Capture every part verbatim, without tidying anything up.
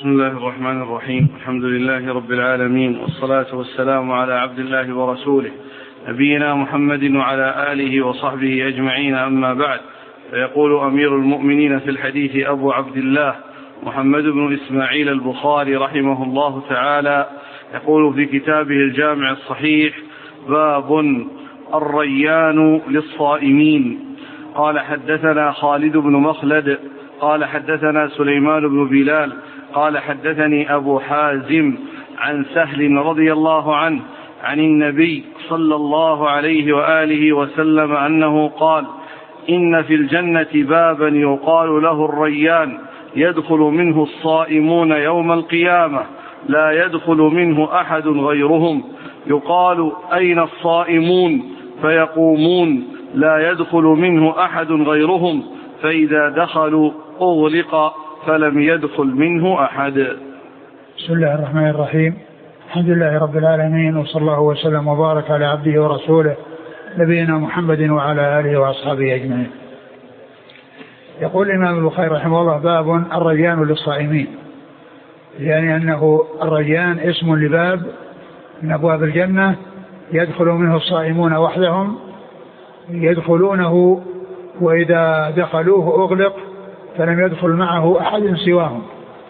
بسم الله الرحمن الرحيم. الحمد لله رب العالمين، والصلاة والسلام على عبد الله ورسوله نبينا محمد وعلى آله وصحبه أجمعين، أما بعد. فيقول أمير المؤمنين في الحديث أبو عبد الله محمد بن إسماعيل البخاري رحمه الله تعالى، يقول في كتابه الجامع الصحيح: باب الريان للصائمين. قال حدثنا خالد بن مخلد قال حدثنا سليمان بن بلال قال حدثني أبو حازم عن سهل رضي الله عنه عن النبي صلى الله عليه وآله وسلم أنه قال: إن في الجنة بابا يقال له الريان، يدخل منه الصائمون يوم القيامة، لا يدخل منه أحد غيرهم. يقال: أين الصائمون؟ فيقومون: لا يدخل منه أحد غيرهم. فإذا دخلوا أغلق فلم يدخل منه أحد. بسم الله الرحمن الرحيم. الحمد لله رب العالمين، وصلى الله وسلم وبارك على عبده ورسوله نبينا محمد وعلى آله وأصحابه أجمعين. يقول الإمام البخاري رحمه الله: باب الريان للصائمين، يعني أنه الريان اسم لباب من أبواب الجنة يدخل منه الصائمون وحدهم، يدخلونه وإذا دخلوه أغلق فلم يدخل معه أحد سواهم.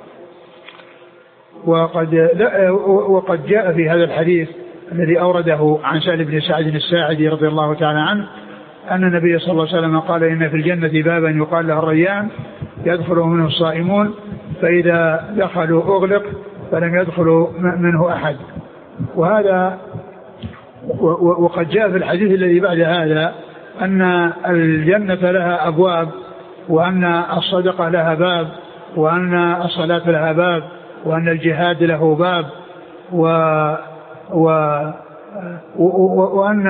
وقد, وقد جاء في هذا الحديث الذي أورده عن سهل بن سعد الساعدي رضي الله تعالى عنه أن النبي صلى الله عليه وسلم قال: إن في الجنة بابا يقال له الريان، يدخل منه الصائمون، فإذا دخلوا أغلق فلم يدخل منه أحد. وهذا وقد جاء في الحديث الذي بعد هذا أن الجنة لها أبواب، وأن الصدقة لها باب، وأن الصلاة لها باب، وأن الجهاد له باب، و و وأن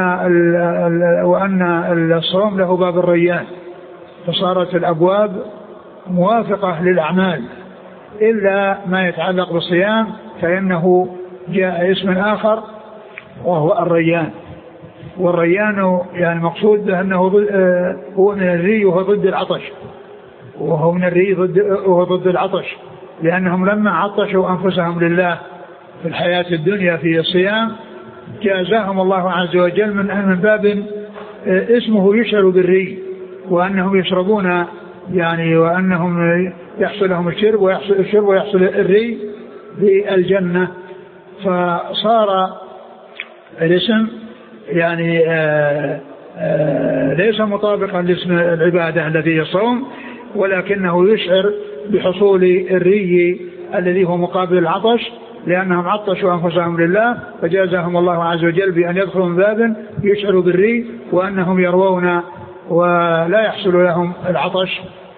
وأن الصوم له باب الريان. فصارت الأبواب موافقة للأعمال إلا ما يتعلق بالصيام، فإنه جاء اسم آخر وهو الريان. والريان يعني مقصود أنه هو من الري وهو ضد العطش، وهو من الري وهو ضد العطش، لأنهم لما عطشوا أنفسهم لله في الحياة الدنيا في الصيام جازاهم الله عز وجل من من باب اسمه يشعر بالري، وأنهم يشربون يعني وأنهم يحصل لهم الشرب ويحصل الشرب ويحصل الري في الجنة. فصار الاسم يعني آآ آآ ليس مطابقا لاسم العبادة الذي هي الصوم، ولكنه يشعر بحصول الري الذي هو مقابل العطش، لأنهم عطشوا أنفسهم لله فجازاهم الله عز وجل بأن يدخلوا من باب يشعروا بالري، وأنهم يروون ولا يحصل لهم العطش.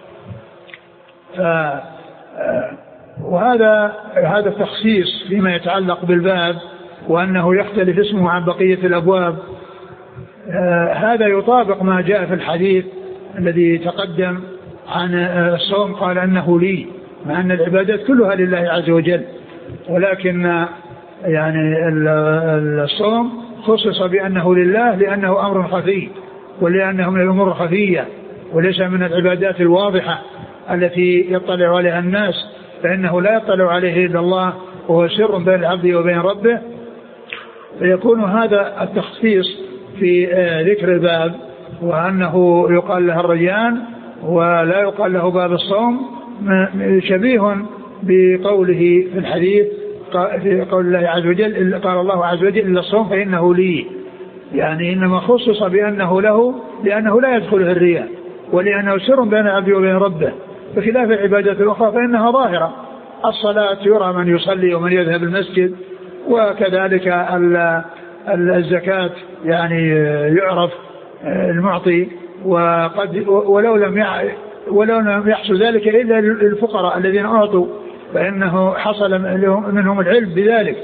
وهذا هذا التخصيص فيما يتعلق بالباب، وأنه يختلف اسمه عن بقية الأبواب. آه هذا يطابق ما جاء في الحديث الذي تقدم عن آه الصوم، قال أنه لي، مع أن العبادات كلها لله عز وجل، ولكن آه يعني الصوم خصص بأنه لله لأنه أمر خفي، ولأنه من الأمور الخفية وليس من العبادات الواضحة التي يطلع عليها الناس، فإنه لا يطلع عليه إلا الله، وهو سر بين العبد وبين ربه. فيكون هذا التخصيص في ذكر الباب، وأنه يقال له الريان ولا يقال له باب الصوم، شبيه بقوله في الحديث في قول الله عز وجل: قال الله عز وجل: إلا الصوم فإنه لي، يعني إنما خصص بأنه له لأنه لا يدخله الرياء، ولأنه سر بين العبد وبين ربه، بخلاف العبادات الأخرى فإنها ظاهرة. الصلاة يرى من يصلي ومن يذهب المسجد، وكذلك الزكاة يعني يعرف المعطي، وقد ولو لم ولو لم يحصل ذلك إلا الفقراء الذين أعطوا فإنه حصل منهم العلم بذلك.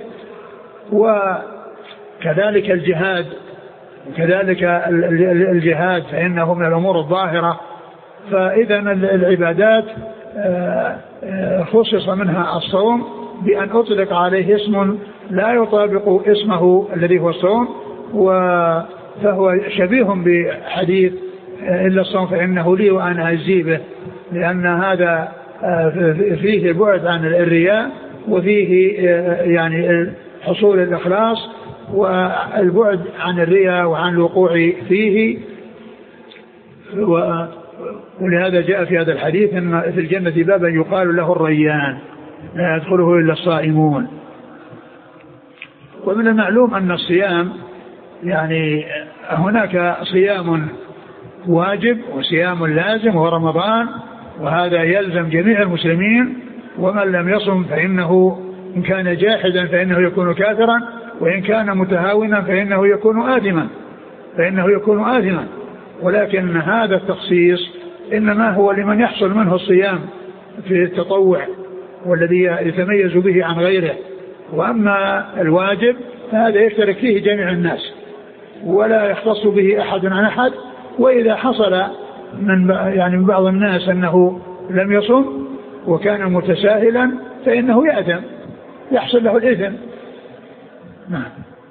وكذلك الجهاد كذلك الجهاد فإنه من الأمور الظاهرة. فإذا العبادات خصص منها الصوم بأن أطلق عليه اسم لا يطابق اسمه الذي هو الصوم، فهو شبيه بحديث: إلا الصوم فإنه لي وأنا أجزي به، لأن هذا فيه البعد عن الرياء، وفيه يعني حصول الإخلاص والبعد عن الرياء وعن الوقوع فيه. ولهذا جاء في هذا الحديث أن في الجنة بابا يقال له الريان لا يدخله إلا الصائمون. ومن المعلوم أن الصيام يعني هناك صيام واجب وصيام لازم وهو رمضان، وهذا يلزم جميع المسلمين، ومن لم يصم فإنه إن كان جاحدا فإنه يكون كافرا، وإن كان متهاونا فإنه يكون آثما فإنه يكون آثما ولكن هذا التخصيص إنما هو لمن يحصل منه الصيام في التطوع والذي يتميز به عن غيره. وأما الواجب فهذا يشترك فيه جميع الناس ولا يختص به أحد عن أحد. وإذا حصل من يعني من بعض الناس أنه لم يصم وكان متساهلا فإنه يأثم يحصل له الإثم. نعم.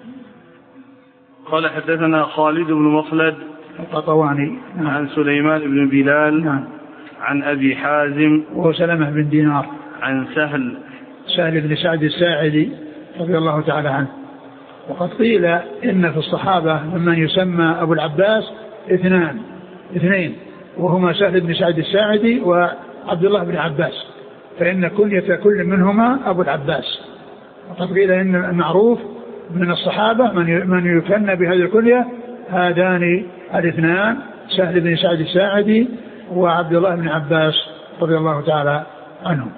قال حدثنا خالد بن مخلد القطواني نعم. عن سليمان بن بلال نعم. عن أبي حازم وهو سلمة بن دينار عن سهل سهل بن سعد الساعدي رضي الله تعالى عنه. وقد قيل إن في الصحابة ممن يسمى أبو العباس اثنان اثنين وهما سهل بن سعد الساعدي وعبد الله بن عباس، فإن كنية كل منهما أبو العباس. وقد قيل إن المعروف من الصحابة من من يكنى بهذه الكنية هذان الاثنان سهل بن سعد الساعدي وعبد الله بن عباس رضي الله تعالى عنهم.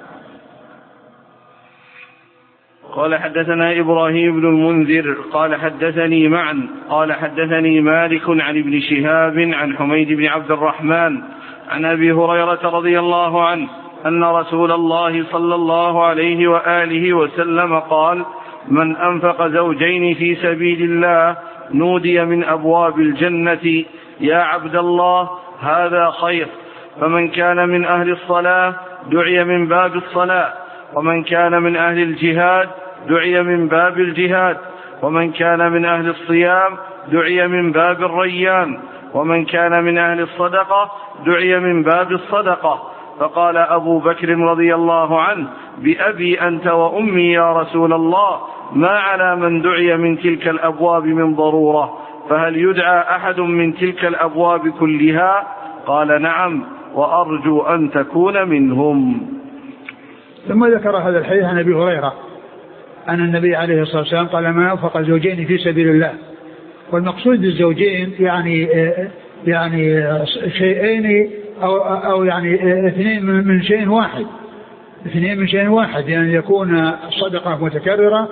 قال حدثنا إبراهيم بن المنذر قال حدثني معا قال حدثني مالك عن ابن شهاب عن حميد بن عبد الرحمن عن أبي هريرة رضي الله عنه أن رسول الله صلى الله عليه وآله وسلم قال: من أنفق زوجين في سبيل الله نودي من أبواب الجنة يا عبد الله هذا خير. فمن كان من أهل الصلاة دعي من باب الصلاة، ومن كان من أهل الجهاد دعي من باب الجهاد، ومن كان من أهل الصيام دعي من باب الريان، ومن كان من أهل الصدقة دعي من باب الصدقة. فقال أبو بكر رضي الله عنه: بأبي أنت وأمي يا رسول الله، ما على من دعي من تلك الأبواب من ضرورة، فهل يدعى أحد من تلك الأبواب كلها؟ قال: نعم، وأرجو أن تكون منهم. ثم ذكر هذا الحديث عن أبي هريرة أن النبي عليه الصلاة والسلام قال: ما أنفق زوجين في سبيل الله. والمقصود بالزوجين يعني يعني شيئين أو, أو يعني اثنين من شيء واحد اثنين من شيء واحد يعني يكون الصدقة متكررة،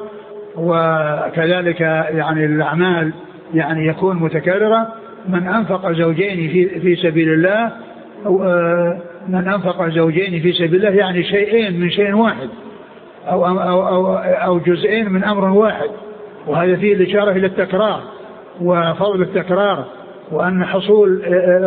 وكذلك يعني الأعمال يعني يكون متكررة. من أنفق زوجين في, في سبيل الله أو من أنفق زوجين في سبيل الله يعني شيئين من شيء واحد أو, أو, أو, أو جزئين من أمر واحد. وهذا فيه الإشارة إلى التكرار وفضل التكرار، وأن حصول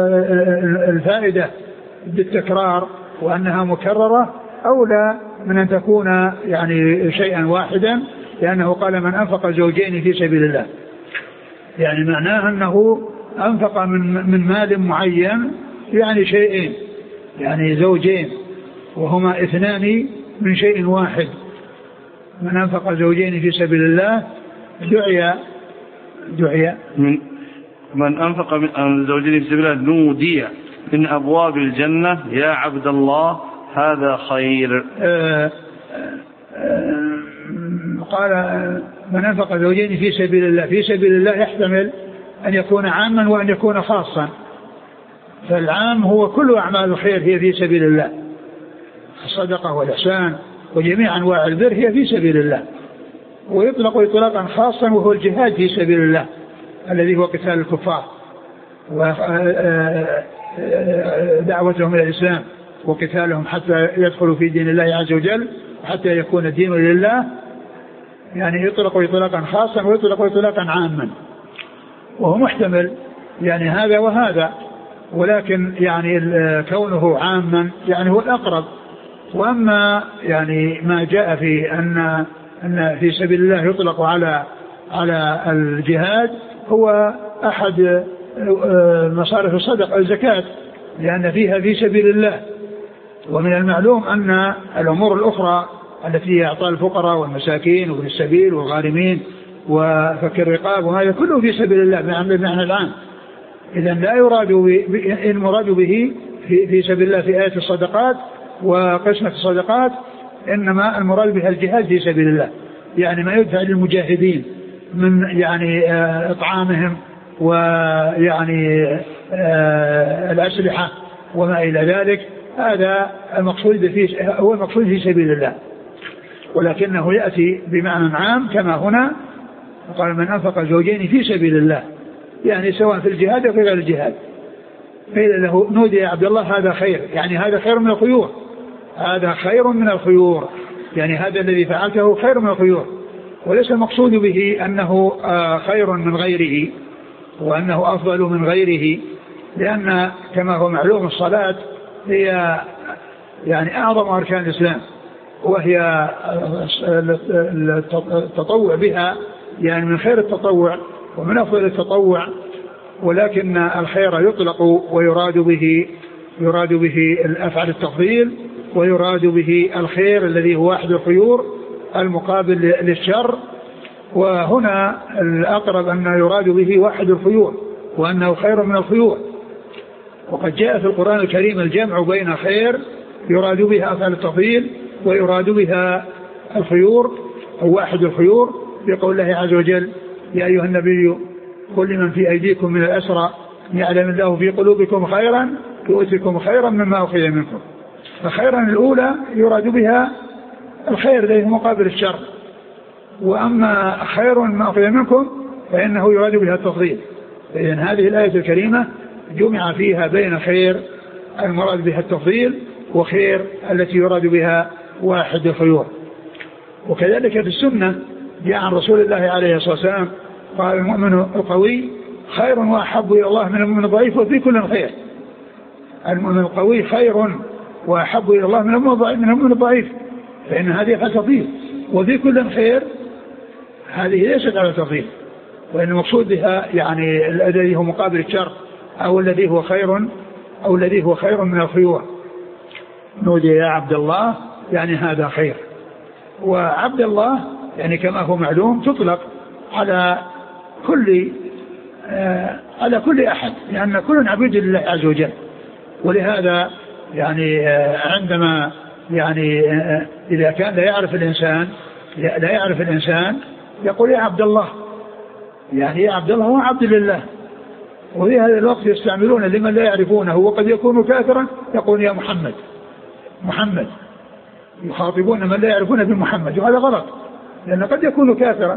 الفائدة بالتكرار وأنها مكررة أولى من أن تكون يعني شيئا واحدا، لأنه قال: من أنفق زوجين في سبيل الله، يعني معناه أنه أنفق من, من مال معين يعني شيئين، يعني زوجين وهما اثنان من شيء واحد. من أنفق زوجين في سبيل الله دعي دعي من من أنفق من زوجين في سبيل الله نودي من أبواب الجنة يا عبد الله هذا خير. آآ آآ قال: من أنفق زوجين في سبيل الله. في سبيل الله يحتمل أن يكون عاما وأن يكون خاصا، فالعام هو كل أعمال الخير هي في سبيل الله، الصدقة والإحسان وجميع أنواع البر هي في سبيل الله. ويطلق إطلاقا خاصا وهو الجهاد في سبيل الله الذي هو قتال الكفار ودعوتهم إلى الإسلام وقتالهم حتى يدخلوا في دين الله عز وجل حتى يكون الدين لله. يعني يطلق إطلاقا خاصا ويطلق إطلاقا عاما، وهو محتمل يعني هذا وهذا، ولكن يعني كونه عاما يعني هو الأقرب. وأما يعني ما جاء في أن أن في سبيل الله يطلق على على الجهاد هو أحد مصارف الصدقة الزكاة، لأن فيها في سبيل الله، ومن المعلوم أن الأمور الأخرى التي هي إعطاء الفقراء والمساكين وفي السبيل والغارمين وفك الرقاب وهذا كله في سبيل الله بمعنى العام. إذن لا يراد المراد به في, في سبيل الله في آية الصدقات وقسمة الصدقات، إنما المراد بها الجهاد في سبيل الله، يعني ما يدفع للمجاهدين من يعني إطعامهم ويعني الأسلحة وما إلى ذلك، هذا المقصود فيه هو المقصود في سبيل الله، ولكنه يأتي بمعنى عام كما هنا قال من أنفق زوجين في سبيل الله، يعني سواء في الجهاد أو في غير الجهاد. قيل له نودي يا عبد الله هذا خير، يعني هذا خير من الخيور، هذا خير من الخيور، يعني هذا الذي فعلته خير من الخيور، وليس المقصود به أنه خير من غيره وأنه أفضل من غيره، لأن كما هو معلوم الصلاة هي يعني أعظم أركان الإسلام، وهي التطوع بها يعني من خير التطوع ومن أفضل التطوع، ولكن الخير يطلق ويراد به يراد به الأفعال التفضيل، ويراد به الخير الذي هو واحد الخيور المقابل للشر، وهنا الأقرب أن يراد به واحد الخيور وأنه خير من الخيور. وقد جاء في القرآن الكريم الجمع بين خير يراد بها أفعال التفضيل ويراد بها الخيور أو واحد الخيور، بقول الله عز وجل يا أيها النبي قل لمن في أيديكم من الأسرى يعلم الله في قلوبكم خيرا يؤتكم خيرا مما أخذ منكم. فخيرا الأولى يراد بها الخير الذي مقابل الشر، وأما خير ما أخذ منكم فإنه يراد بها التفضيل. فإذن هذه الآية الكريمة جمع فيها بين خير المراد بها التفضيل وخير التي يراد بها واحد الخيور. وكذلك في السنة جاء عن رسول الله عليه الصلاة والسلام قال المؤمن القوي خير وأحب إلى الله من المؤمن الضعيف وفي كل خير. المؤمن القوي خير وأحب إلى الله من المؤمن الضعيف، فإن هذه تفضيل، وفي كل خير هذه ليست على تفضيل، وإن المقصود بها يعني الذي هو مقابل الشر أو الذي هو خير أو الذي هو خير من الخيور. نودي يا عبد الله يعني هذا خير. وعبد الله يعني كما هو معلوم تطلق على كل آه على كل أحد، لأن كل عبيد لله عز وجل. ولهذا يعني آه عندما يعني آه إذا كان لا يعرف الإنسان لا يعرف الإنسان يقول يا عبد الله، يعني يا عبد الله هو عبد لله. وفي هذا الوقت يستعملون لمن لا يعرفونه وقد يكون كافرا يقول يا محمد محمد، يخاطبون من لا يعرفون بمحمد، وهذا غلط لأنه قد يكون كافرا.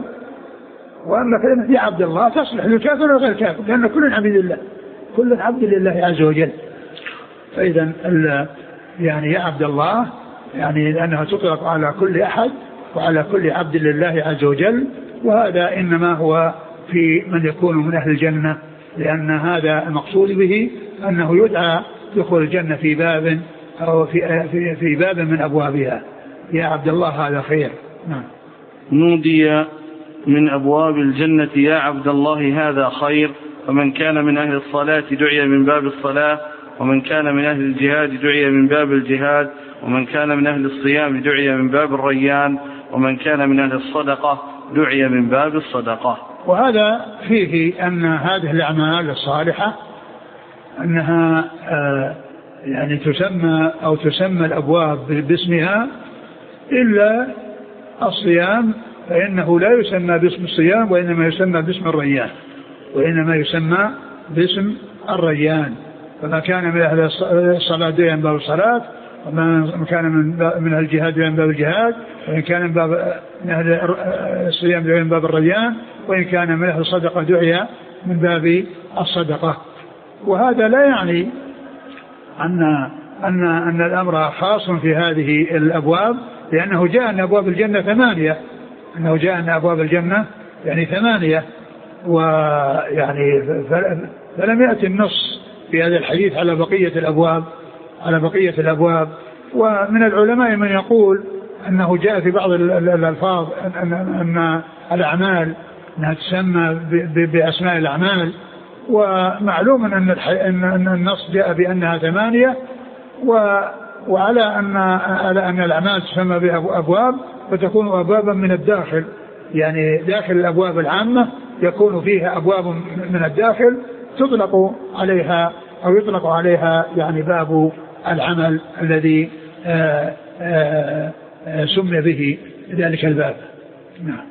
وأما كلمة يا عبد الله تصلح للكافر وغير الكافر، لأن كل عبد لله كل عبد لله عز وجل. فإذا يعني يا عبد الله يعني لأنها تطلق على كل أحد وعلى كل عبد لله عز وجل، وهذا إنما هو في من يكون من أهل الجنة، لأن هذا المقصود به أنه يدعى دخول الجنة في باب أو في, في, في باب من أبوابها. يا عبد الله هذا خير. نعم. نودي من أبواب الجنة يا عبد الله هذا خير، فمن كان من أهل الصلاة دعي من باب الصلاة، ومن كان من أهل الجهاد دعي من باب الجهاد، ومن كان من أهل الصيام دعي من باب الريان، ومن كان من أهل الصدقة دعي من باب الصدقة. وهذا فيه أن هذه الأعمال الصالحة أنها آه يعني تسمى أو تسمى الأبواب باسمها إلا الصيام، فإنه لا يسمى باسم الصيام وإنما يسمى باسم الريان، وإنما يسمى باسم الريان. فما كان من أهل الصلاة دعي من باب الصلاة، وما كان من أهل الجهاد دعي من باب الجهاد، وإن كان من باب من أهل الصيام دعي من باب الريان، وإن كان من أهل الصدقة دعي من باب الصدقة. وهذا لا يعني أن أن أن الأمر خاص في هذه الأبواب، لأنه جاء أن أبواب الجنة ثمانية، أنه جاء أن أبواب الجنة يعني ثمانية، ويعني فلم يأتي النص في هذا الحديث على بقية الأبواب على بقية الأبواب. ومن العلماء من يقول أنه جاء في بعض الألفاظ أن, أن الأعمال أنها تسمى بأسماء الأعمال، ومعلوم أن النص جاء بأنها ثمانية، وعلى أن على أن الأعمال تسمى بأبواب فتكون أبوابا من الداخل، يعني داخل الأبواب العامة يكون فيها أبواب من الداخل تطلق عليها أو يطلق عليها يعني باب العمل الذي آآ آآ سمي به ذلك الباب. نعم.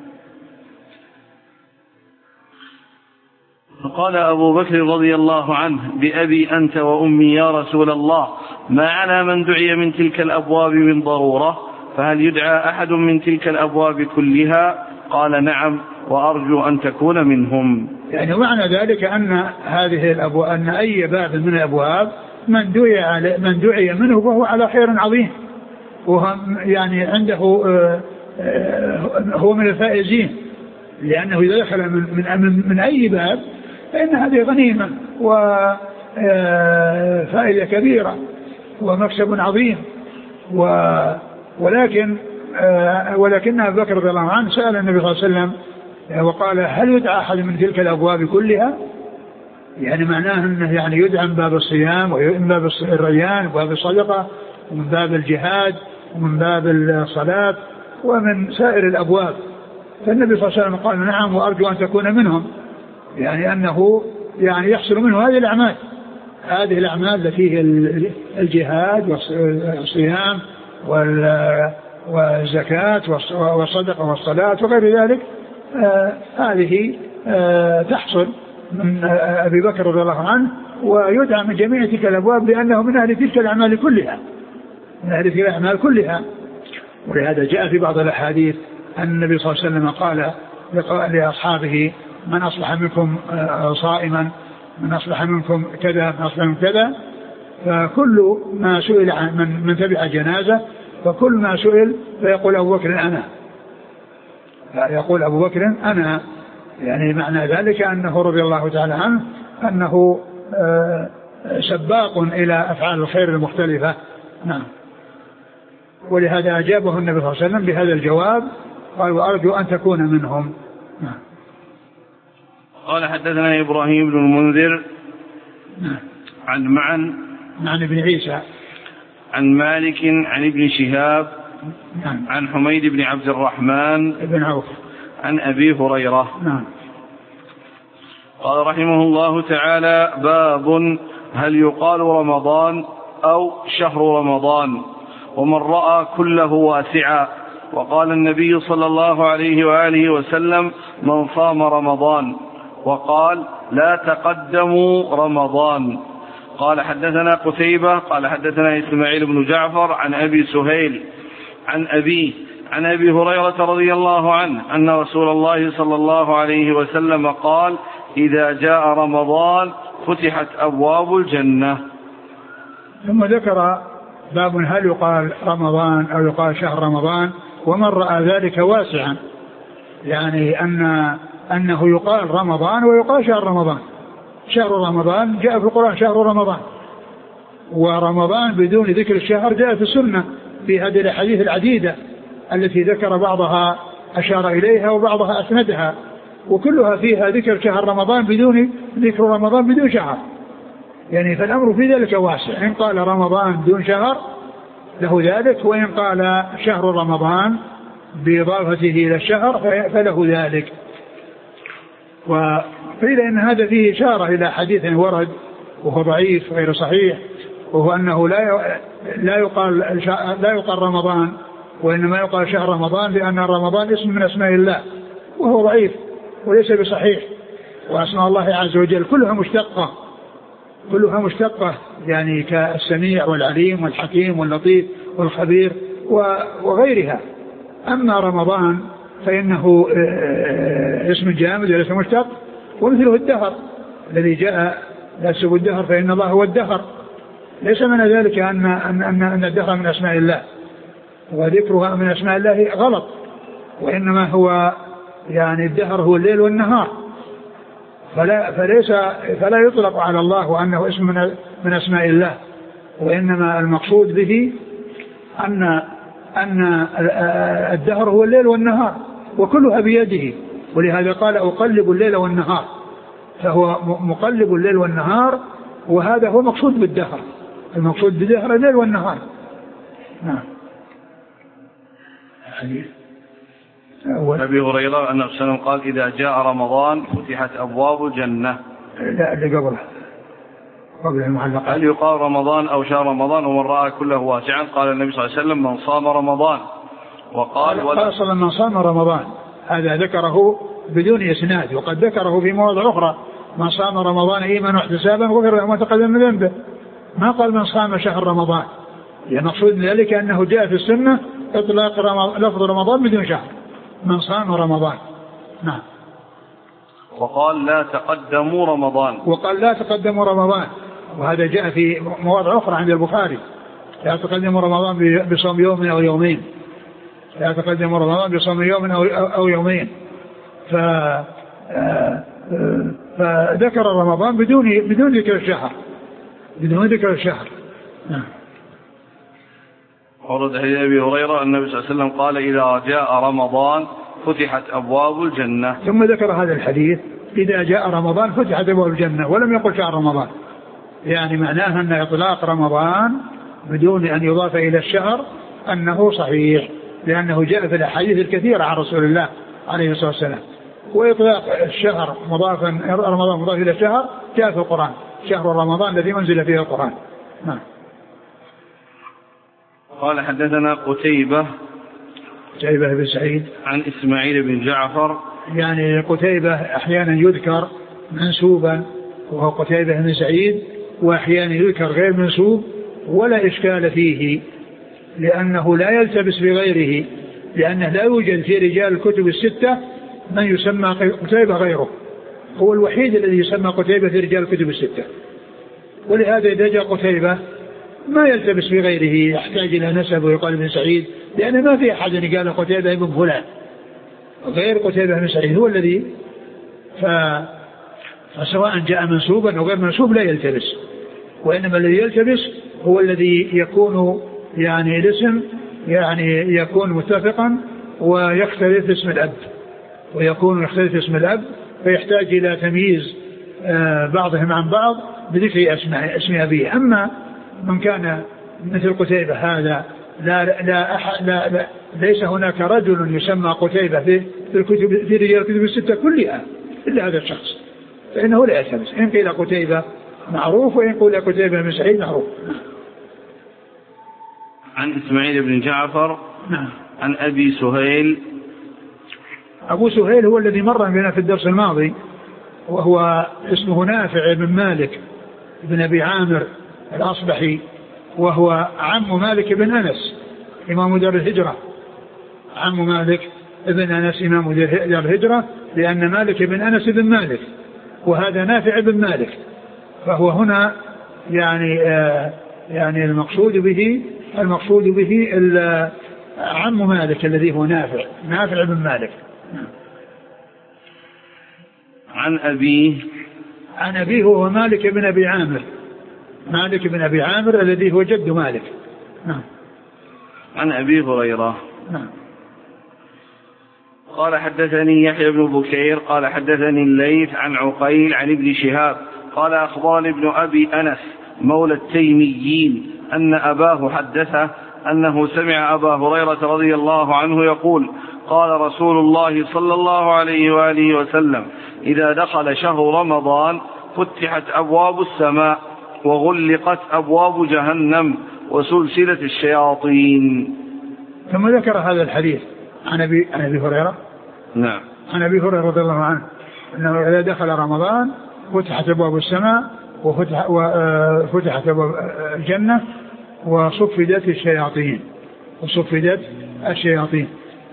فقال أبو بكر رضي الله عنه: بأبي أنت وأمي يا رسول الله، ما على من دعي من تلك الأبواب من ضرورة؟ فهل يدعى أحد من تلك الأبواب كلها؟ قال: نعم، وأرجو أن تكون منهم. يعني معنى ذلك أن هذه الأبواب، أن أي باب من الأبواب من دعي من دعي منه وهو على خير عظيم، وهو يعني عنده هو من الفائزين، لأنه إذا دخل من من من أي باب فإن هذه غنيمة وفائدة كبيرة ومكسب عظيم. ولكن ولكن أبو بكر رضي الله عنه سأل النبي صلى الله عليه وسلم وقال: هل يدعى أحد من تلك الأبواب كلها؟ يعني معناه أنه يعني يدعى من باب الصيام ومن باب الريان ومن باب الصدقة ومن باب الجهاد ومن باب الصلاة ومن سائر الأبواب. فالنبي صلى الله عليه وسلم قال: نعم، وأرجو أن تكون منهم، يعني أنه يعني يحصل منه هذه الأعمال هذه الأعمال التي هي الجهاد والصيام والزكاة والصدقة والصلاة وغير ذلك. آه هذه آه تحصل من آه أبي بكر رضي الله عنه، ويدعى من جميع تلك الأبواب لأنه من أهل تلك الأعمال كلها من أهل تلك الأعمال كلها. ولهذا جاء في بعض الأحاديث أن النبي صلى الله عليه وسلم قال لأصحابه: من أصبح منكم آه صائما، من أصبح منكم كذا، من أصبح منكم كذا. فكل ما سئل عن من, من تبع جنازة فكل ما سئل فيقول أبو بكر أنا يقول أبو بكر أنا يعني معنى ذلك أنه رضي الله تعالى عنه أنه آه سباق إلى أفعال الخير المختلفة. نعم. ولهذا أجابه النبي صلى الله عليه وسلم بهذا الجواب، قال: وأرجو أن تكون منهم. نعم. قال: حدثنا إبراهيم بن المنذر نعم. عن معن عن ابن عيسى عن مالك عن ابن شهاب نعم. عن حميد بن عبد الرحمن بن عوف عن أبي هريرة. نعم. قال رحمه الله تعالى: باب هل يقال رمضان أو شهر رمضان، ومن رأى كله واسعا. وقال النبي صلى الله عليه وآله وسلم: من صام رمضان. وقال: لا تقدموا رمضان. قال: حدثنا قتيبة قال حدثنا إسماعيل بن جعفر عن أبي سهيل عن أبيه عن أبي هريرة رضي الله عنه أن رسول الله صلى الله عليه وسلم قال: إذا جاء رمضان فتحت أبواب الجنة. ثم ذكر باب هل يقال رمضان أو يقال شهر رمضان، ومن رأى ذلك واسعا، يعني أن أنه يقال رمضان ويقال شهر رمضان. شهر رمضان جاء في القرآن شهر رمضان، ورمضان بدون ذكر الشهر جاء في السنة في هذه الأحاديث العديدة التي ذكر بعضها أشار إليها وبعضها أسندها، وكلها فيها ذكر شهر رمضان بدون ذكر رمضان بدون شهر. يعني فالأمر في ذلك واسع، إن قال رمضان دون شهر له ذلك، وإن قال شهر رمضان بإضافته إلى الشهر فله ذلك. وقيل إن هذا فيه إشارة إلى حديث ورد وهو ضعيف غير صحيح، وهو أنه لا لا يقال لا يقال رمضان، وإنما يقال شهر رمضان، لأن رمضان اسم من أسماء الله، وهو ضعيف وليس بصحيح. وأسماء الله عز وجل كلها مشتقة كلها مشتقة يعني كالسميع والعليم والحكيم واللطيف والخبير وغيرها. أما رمضان فإنه اسم جامد وليس مشتق، ومثله الدهر الذي جاء لا تسبوا الدهر فإن الله هو الدهر. ليس من ذلك أن, أن, أن, أن الدهر من أسماء الله وذكرها من أسماء الله غلط، وإنما هو يعني الدهر هو الليل والنهار، فلا, فليس فلا يطلق على الله وأنه اسم من, من أسماء الله، وإنما المقصود به أن أن الدهر هو الليل والنهار وكلها بيده. ولهذا قال: أقلب الليل والنهار، فهو مقلب الليل والنهار، وهذا هو مقصود بالدهر. المقصود بالدهر الليل والنهار، نعم. حديث أبي هريرة أن النبي صلى الله عليه وسلم قال إذا جاء رمضان فتحت أبواب الجنة. لا اللي قبله قبل المعلقات. هل يقال رمضان أو شهر رمضان ومن رأى كله واسعا؟ قال النبي صلى الله عليه وسلم من صام رمضان. وقال ولا أصلا من صام رمضان هذا ذكره بدون إسناد، وقد ذكره في مواضع أخرى من صام رمضان إيمانا واحتسابا غفر له ما تقدم من ذنبه، ما قال من صام شهر رمضان. يعني مقصود ذلك أنه جاء في السنة إطلاق لفظ رمضان بدون شهر، من صام رمضان. نعم. وقال لا تقدموا رمضان. وقال لا تقدموا رمضان، وهذا جاء في مواضع أخرى عند البخاري، لا تقدموا رمضان بصوم يوم أو يومين، لا تقدموا رمضان بصوم يوم أو يومين. ف فذكر رمضان بدون بدون ذكر الشهر، بدون ذكر الشهر. نعم. ورد حديث أبي هريرة أن النبي صلى الله عليه وسلم قال إذا جاء رمضان فتحت أبواب الجنة. ثم ذكر هذا الحديث إذا جاء رمضان فتحت أبواب الجنة، ولم يقل شهر رمضان، يعني معناه أن إطلاق رمضان بدون أن يضاف إلى الشهر أنه صحيح، لأنه جاء في الأحاديث الكثيرة عن رسول الله عليه الصلاة والسلام. وإطلاق الشهر مضافا رمضان مضاف إلى الشهر جاء في القرآن، شهر رمضان الذي أنزل فيه القرآن. نعم. قال حدثنا قتيبة قتيبة بن سعيد عن إسماعيل بن جعفر. يعني قتيبة أحيانا يذكر منسوبا وهو قتيبة بن سعيد، وأحيانا يذكر غير منسوب ولا إشكال فيه، لأنه لا يلتبس بغيره، لأنه لا يوجد في رجال الكتب الستة من يسمى قتيبة غيره، هو الوحيد الذي يسمى قتيبة في رجال الكتب الستة. ولهذا إذا جاء قتيبة ما يلتبس بغيره، يحتاج إلى نسب ويقال ابن سعيد، لأن ما في أحد قال قتيبة ابن فلان غير قتيبة بن سعيد هو الذي. ف... فسواء جاء منسوبا أو غير منسوب لا يلتبس، وإنما الذي يلتبس هو الذي يكون يعني الاسم يعني يكون متفقا ويختلف اسم الأب، ويكون يختلف اسم الأب فيحتاج إلى تمييز بعضهم عن بعض بذكر اسماء اسم أبيه. أما من كان مثل قتيبة هذا لا لا, أحد لا, لا ليس هناك رجل يسمى قتيبة في في الكتب في رجال الكتب الستة كلها إلا هذا الشخص، فإنه لا يلتبس، إن قيل قتيبة معروف وإن قيل قتيبة بن سعيد معروف. عن إسماعيل بن جعفر. نعم. عن أبي سهيل. أبو سهيل هو الذي مر بنا في الدرس الماضي، وهو اسمه نافع بن مالك بن أبي عامر الأصبحي، وهو عم مالك بن أنس إمام دار الهجرة، عم مالك بن أنس إمام دار الهجرة، لأن مالك بن أنس بن مالك وهذا نافع بن مالك، فهو هنا يعني آه يعني المقصود به المقصود به عم مالك الذي هو نافع نافع بن مالك. عن أبيه. عن أبيه هو مالك بن أبي عامر، مالك بن أبي عامر الذي هو جد مالك. نعم. عن أبي هريرة. نعم. قال حدثني يحيى بن بكير قال حدثني الليث عن عقيل عن ابن شهاب قال أخبرني ابن أبي أنس مولى التيميين أن أباه حدثه أنه سمع أبا هريرة رضي الله عنه يقول قال رسول الله صلى الله عليه وآله وسلم إذا دخل شهر رمضان فتحت أبواب السماء وغلقت أبواب جهنم وسلسلة الشياطين. ثم ذكر هذا الحديث عن أبي, عن أبي هريرة. نعم. عن أبي هريرة رضي الله عنه أنه إذا دخل رمضان فتحت أبواب السماء وفتح وفتحت أبواب الجنة وصفدت الشياطين وصفدت الشياطين.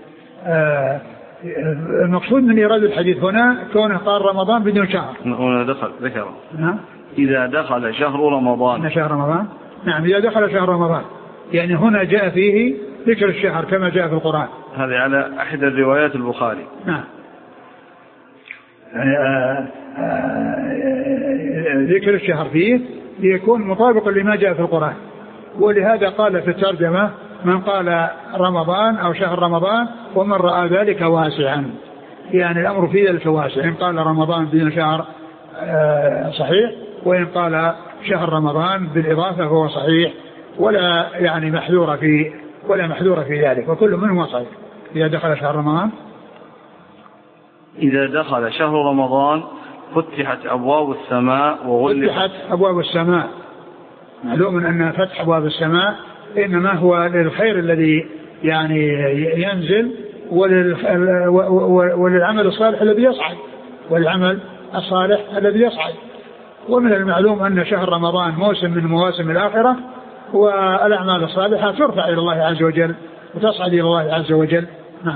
المقصود من إيراد الحديث هنا كونه قال رمضان بدون شهر. هنا دخل ذكر. نعم. إذا دخل شهر رمضان. شهر رمضان. نعم إذا دخل شهر رمضان، يعني هنا جاء فيه ذكر الشهر كما جاء في القرآن. هذا على أحد الروايات البخاري. نعم. يعني آآ آآ ذكر الشهر فيه يكون مطابقا لما جاء في القرآن، ولهذا قال في الترجمة من قال رمضان أو شهر رمضان ومن رأى ذلك واسعا، يعني الأمر في ذلك واسع، إن قال رمضان بدون شهر صحيح، وإن قال شهر رمضان بالإضافة فهو صحيح، ولا يعني محذور في ولا محذور في ذلك، وكل منهم صحيح. إذا دخل شهر رمضان إذا دخل شهر رمضان فتحت أبواب السماء وغلقت. فتحت أبواب السماء، معلوم أن فتح أبواب السماء إنما هو للخير الذي يعني ينزل وللعمل الصالح الذي يصعد والعمل الصالح الذي يصعد. ومن المعلوم أن شهر رمضان موسم من مواسم الآخرة، والأعمال الصالحة ترفع إلى الله عز وجل وتصعد إلى الله عز وجل. نعم.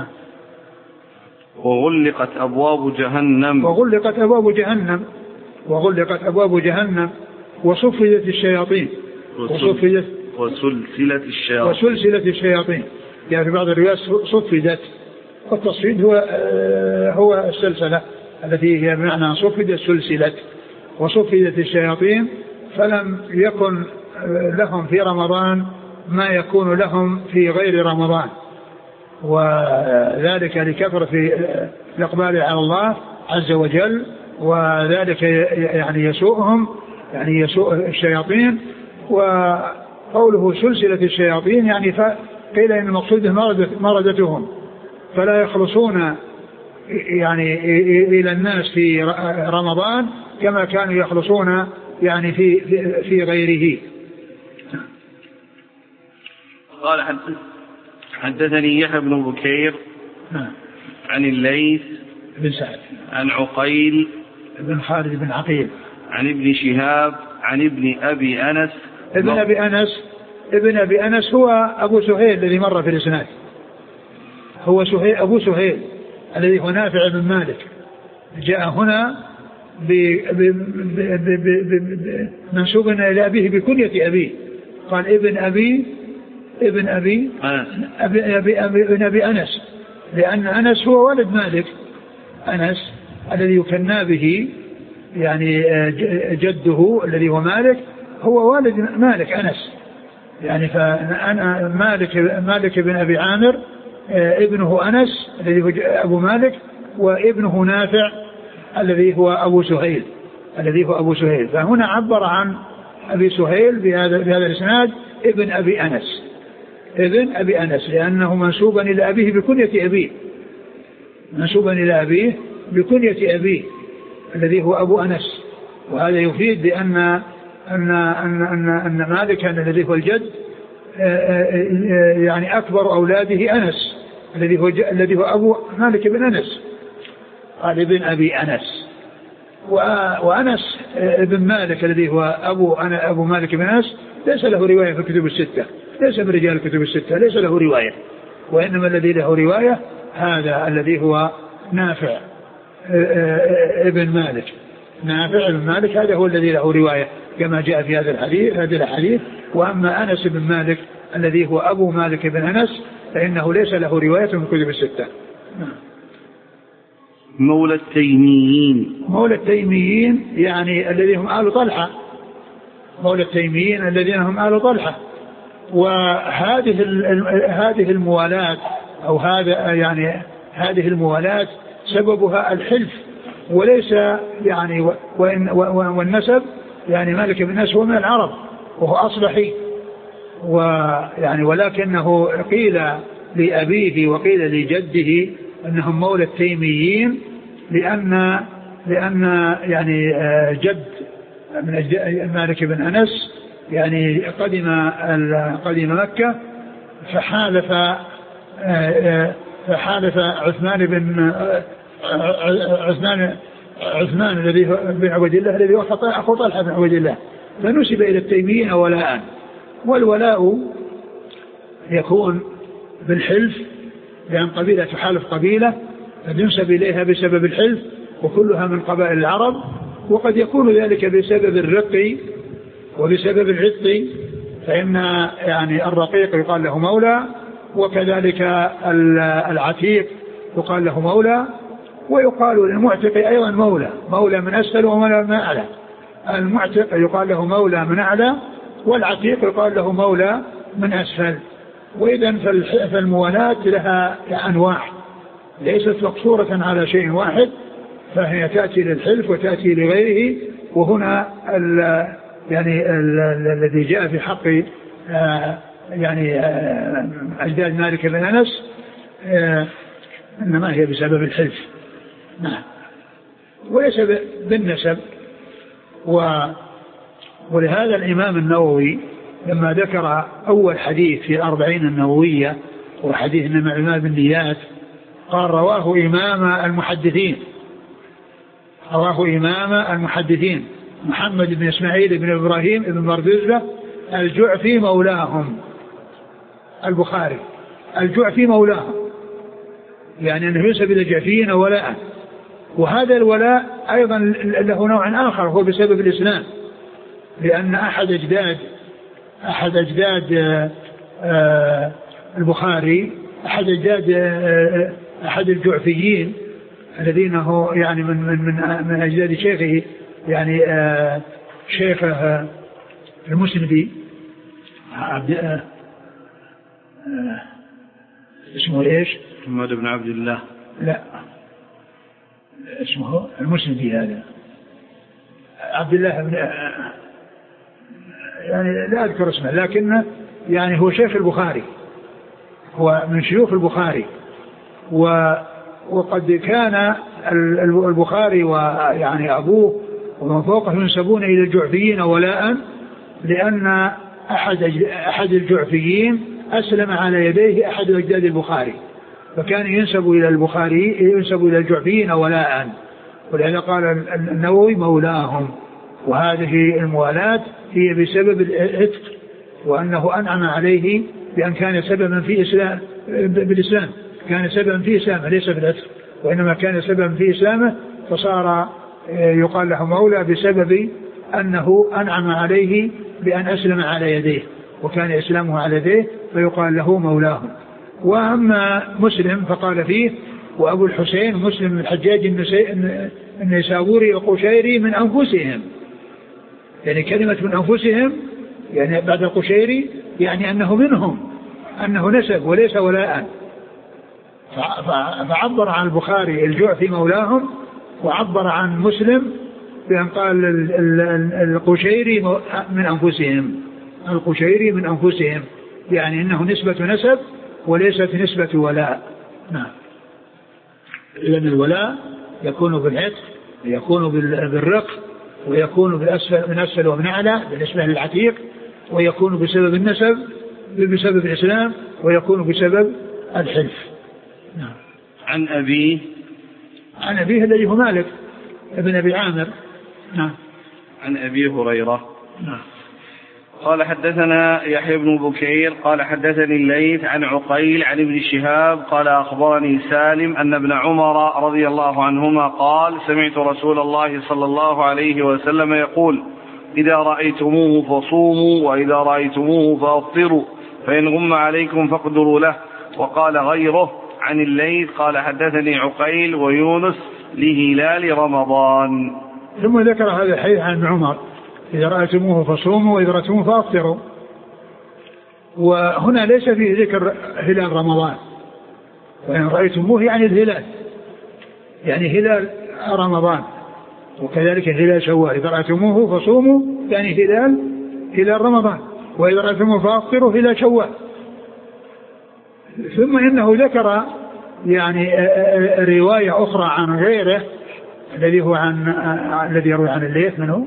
وغلقت أبواب جهنم وغلقت أبواب جهنم وغلقت أبواب جهنم وصفدت الشياطين وصفدت وسلسلة الشياطين وسلسلة الشياطين يعني في بعض الروايات صفدت، والتصفيد هو هو السلسلة التي هي بمعنى صفدت سلسلة. وصفدت الشياطين فلم يكن لهم في رمضان ما يكون لهم في غير رمضان، وذلك لكثرة الإقبال على الله عز وجل، وذلك يعني يسوءهم يعني يسوء الشياطين. وقوله سلسلة الشياطين يعني قيل إن المقصود مردتهم، فلا يخلصون يعني إلى الناس في رمضان كما كانوا يخلصون يعني في في غيره. قال حدثني يحيى بن بكير عن الليث بن سعد عن عقيل بن خالد بن عقيل عن ابن شهاب عن ابن أبي أنس. ابن أبي أنس ابن أبي أنس هو أبو سهيل الذي مر في الإسناد، هو سهيل أبو سهيل الذي هو نافع بن مالك، جاء هنا منسوبا إلى أبيه بكنية أبيه، قال ابن أبي ابن أبي أبي أبي أبي ابن أبي أنس، لأن أنس هو ولد مالك، أنس الذي يكنى به يعني جده الذي هو مالك هو والد مالك أنس، يعني فأنا مالك مالك بن أبي عامر ابنه أنس الذي هو أبو مالك، وابنه نافع الذي هو أبو سهيل الذي هو أبو سهيل. فهنا عبر عن أبي سهيل بهذا بهذا الإسناد ابن أبي أنس ابن أبي أنس لأنه منسوبا إلى أبيه بكنية أبيه منسوبا إلى أبيه بكنية أبيه الذي هو أبو أنس. وهذا يفيد بأن أن أن أن أن مالك الذي هو الجد يعني أكبر أولاده أنس الذي هو الذي هو أبو مالك بن أنس، قال ابن أبي أنس. وأنس ابن مالك الذي هو أبو أنا أبو مالك بن أنس ليس له رواية في الكتب الستة، ليس من رجال الكتب الستة، ليس له رواية، وإنما الذي له رواية هذا الذي هو نافع ابن مالك نافع ابن مالك، هذا هو الذي له رواية كما جاء في هذا الحديث هذا الحديث. وأما أنس بن مالك الذي هو أبو مالك بن أنس فإنه ليس له رواية في الكتب الستة. مولى التيميين مولى التيميين يعني الذين هم آل طلحة مولى التيميين الذين هم آل طلحة. وهذه هذه الموالاة أو هذا يعني هذه الموالاة سببها الحلف وليس يعني وإن والنسب، يعني مالك بن أنس هو من العرب وهو أصبحي، ويعني ولكنه قيل لأبيه وقيل لجده أنهم مولى التيميين لأن لأن يعني جد من مالك بن أنس يعني قدم قدم مكة فحالف فحالف عثمان بن عثمان عثمان الذي بن عبد الله الذي هو أخو طلحة بن عبد الله، فنسب إلى التيميين ولاء. والولاء يكون بالحلف، لأن قبيلة تحالف قبيلة فينسب إليها بسبب الحلف، وكلها من قبائل العرب. وقد يكون ذلك بسبب الرق وبسبب العتق، فإن يعني الرقيق يقال له مولى، وكذلك العتيق يقال له مولى، ويقال للمعتق أيضا مولى مولى من أسفل ومولى من أعلى. المعتق يقال له مولى من أعلى، والعتيق يقال له مولى من أسفل. وإذا فالموالاة لها أنواع ليست مقصورة على شيء واحد، فهي تأتي للحلف وتأتي لغيره. وهنا ال يعني ال الذي جاء في حق آه يعني آه أجداد مالك بن أنس آه إنما هي بسبب الحلف. نعم. وليس بالنسب. ولهذا الإمام النووي لما ذكر أول حديث في الأربعين النووية وحديث إنما الأعمال بالنيات قال رواه إمام المحدثين رواه إمام المحدثين محمد بن إسماعيل بن إبراهيم بن مردزبة الجعفي مولاهم البخاري. الجعفي مولاهم يعني أنه ينسب إلى الجعفيين ولاء. وهذا الولاء أيضا له نوع آخر هو بسبب الإسلام لأن أحد أجداد أحد أجداد البخاري أحد أجداد أحد الجعفيين الذين هو يعني من من من, من أجداد شيخه يعني شيخه المسندي عبد اسمه ايش؟ محمد بن عبد الله. لا اسمه المسندي هذا عبد الله بن يعني لا أذكر اسمه لكنه يعني هو شيخ البخاري هو من شيوخ البخاري. و وقد كان البخاري ويعني أبوه ومن فوقه ينسبون إلى الجعفيين ولاء لأن أحد أحد الجعفيين أسلم على يديه أحد أجداد البخاري فكان ينسب إلى البخاري ينسب إلى الجعفيين ولاء. ولهذا قال النووي مولاهم. وهذه الموالاة هي بسبب العتق وأنه أنعم عليه بأن كان سببا في إسلام بالإسلام كان سببا في إسلامه ليس بالعتق وإنما كان سببا في إسلامه فصار يقال له مولى بسبب أنه أنعم عليه بأن أسلم على يديه وكان إسلامه على يديه فيقال له مولاه. وأما مسلم فقال فيه وأبو الحسين مسلم من الحجاج النيسابوري وقشيري من أنفسهم يعني كلمة من أنفسهم يعني بعد القشيري يعني أنه منهم أنه نسب وليس ولاء. فعبر عن البخاري الجعفي مولاهم وعبر عن مسلم بأن قال القشيري من أنفسهم القشيري من أنفسهم يعني أنه نسبة نسب وليست نسبة ولاء. نعم. لأن الولاء يكون بالعتق ويكون بالرق ويكون بالأسفل من أسفل ومن أعلى بالنسبة للعتيق ويكون بسبب النسب بسبب الإسلام ويكون بسبب الحلف. نعم. عن أبيه عن أبيه الذي هو مالك ابن أبي عامر. نعم. عن أبي هريرة. نعم. قال حدثنا يحيى بن بكير قال حدثني الليث عن عقيل عن ابن شهاب قال أخبرني سالم أن ابن عمر رضي الله عنهما قال سمعت رسول الله صلى الله عليه وسلم يقول إذا رأيتموه فصوموا وإذا رأيتموه فأفطروا فإن غم عليكم فاقدروا له. وقال غيره عن الليث قال حدثني عقيل ويونس لهلال رمضان. ثم ذكر هذا الحديث عن ابن عمر إذا رأيتموه فصوموا وإذا رأيتموه فأفطروا. وهنا ليس فيه ذكر هلال رمضان وإن رأيتموه يعني الهلال يعني هلال رمضان وكذلك هلال شوال. إذا رأيتموه فصوموا يعني هلال هلال رمضان وإذا رأيتموه فأفطروا هلال شوال. ثم إنه ذكر يعني رواية أخرى عن غيره الذي هو عن الذي يروي عن الليث منه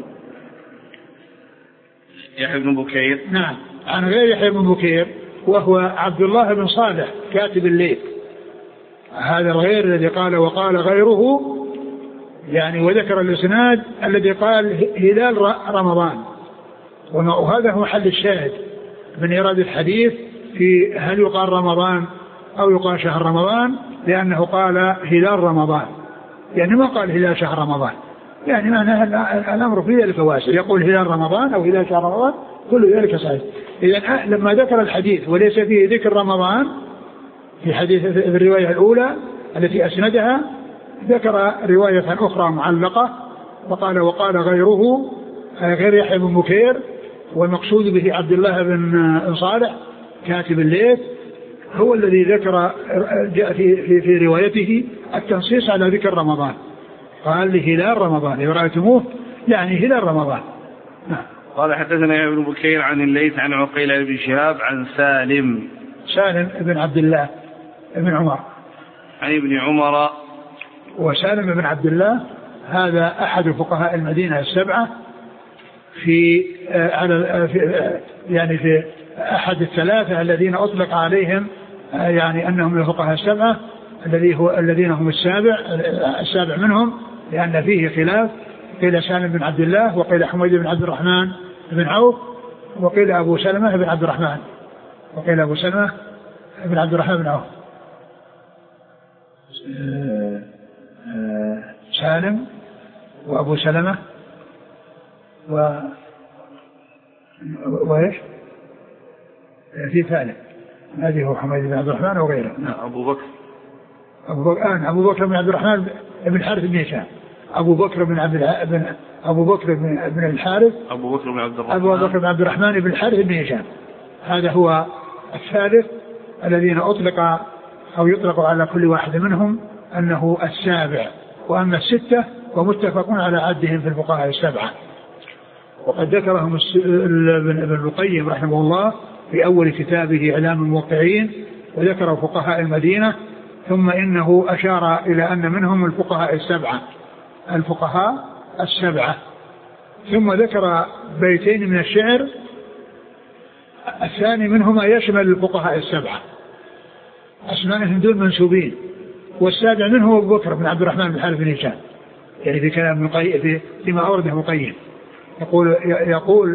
يحيى بن بكير. نعم عن غير يحيى بن بكير وهو عبد الله بن صالح كاتب الليث. هذا الغير الذي قال وقال غيره يعني وذكر الإسناد الذي قال هلال رمضان. وهذا هو محل الشاهد من إيراد الحديث في هل يقال رمضان أو يقال شهر رمضان لأنه قال هلال رمضان يعني ما قال هلال شهر رمضان يعني معنى الأمر في ذلك واسع يقول هلال رمضان أو هلال شهر رمضان كل ذلك صحيح. إذن لما ذكر الحديث وليس فيه ذكر رمضان في حديث في الرواية الأولى التي أسندها ذكر رواية أخرى معلقة وقال وقال غيره غير يحيى بن بكير والمقصود به عبد الله بن صالح كاتب الليث هو الذي ذكر جاء في, في, في روايته التنصيص على ذكر رمضان قال لهلال رمضان إذا رأيتموه يعني هلال رمضان. قال حدثنا ابن بكير عن الليث عن عقيل بن شهاب عن سالم سالم بن عبد الله بن عمر عن ابن عمر. وسالم بن عبد الله هذا أحد فقهاء المدينة السبعة في على في يعني في أحد الثلاثة الذين أطلق عليهم يعني أنهم الفقهاء السبعة الذي هو الذين هم السابع السابع منهم، لأن فيه خلاف، قيل سالم بن عبد الله وقيل حميد بن عبد الرحمن بن عوف وقيل أبو سلمة بن عبد الرحمن وقيل أبو سلمة بن عبد الرحمن بن عوف. سالم وأبو سلمة و وإيش في ثالث، هذه هو حميد بن عبد الرحمن وغيره. أبو بكر أبو بكر آه أبو بكر بن عبد الرحمن بن الحارث بن هشام أبو بكر بن عبد بن أبو بكر بن الحارث أبو بكر بن عبد الرحمن أبو بكر بن عبد الرحمن بن الحارث بن هشام. هذا هو الثالث الذين أطلق أو يطلق على كل واحد منهم أنه السابع. وأما الستة ومتفقون على عدهم في الفقهاء السبعة، وقد ذكرهم ابن القيم رحمه الله في أول كتابه إعلام الموقعين، وذكر فقهاء المدينة، ثم إنه أشار إلى أن منهم الفقهاء السبعة الفقهاء السبعة ثم ذكر بيتين من الشعر الثاني منهما يشمل الفقهاء السبعة أسمائهم دون منسوبين، والسابع منه أبو بكر بن عبد الرحمن بن الحارث بن هشام، يعني في كلام في فيما أورده مقيم يقول يقول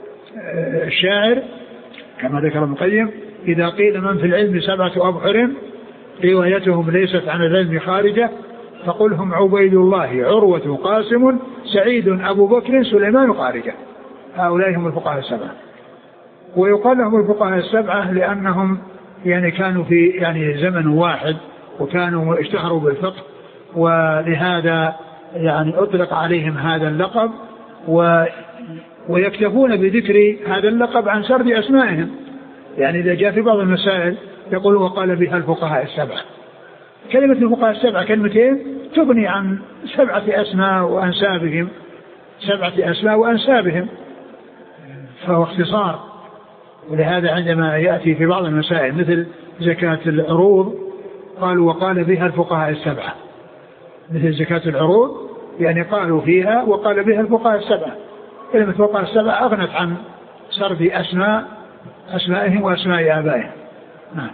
الشاعر كما ذكر المقيم: إذا قيل من في العلم سبعة أبحر روايتهم ليست عن العلم خارجة فقل هم عبيد الله عروة قاسم سعيد أبو بكر سليمان خارجة. هؤلاء هم الفقهاء السبعة. ويقال لهم الفقهاء السبعة لأنهم يعني كانوا في يعني زمن واحد وكانوا اشتهروا بالفقه، ولهذا يعني أطلق عليهم هذا اللقب، و ويكتفون بذكر هذا اللقب عن سرد أسمائهم. يعني إذا جاء في بعض المسائل يقول وقال بها الفقهاء السبعة. كلمة الفقهاء السبعة كلمتين تغني عن سبعة أسماء وأنسابهم سبعة أسماء وأنسابهم فهو اختصار. ولهذا عندما يأتي في بعض المسائل مثل زكاة العروض قالوا وقال بها الفقهاء السبعة، مثل زكاة العروض يعني قالوا فيها وقال بها الفقهاء السبعة. كلمة الفقهاء السبعة أغنت عن سرد أسماء أسمائهم وأسماء آبائهم. نعم.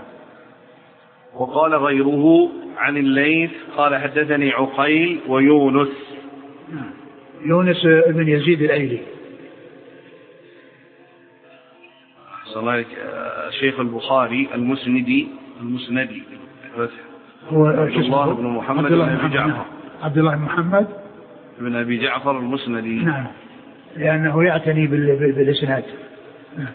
وقال غيره عن الليث قال حدثني عقيل ويونس. نعم. يونس بن يزيد الأيلي. صلى شيخ البخاري المسندي المسندي هو عبد الله بن محمد بن أبي جعفر عبد الله بن محمد بن أبي جعفر المسندي. نعم، لأنه يعتني بالإسناد. نعم.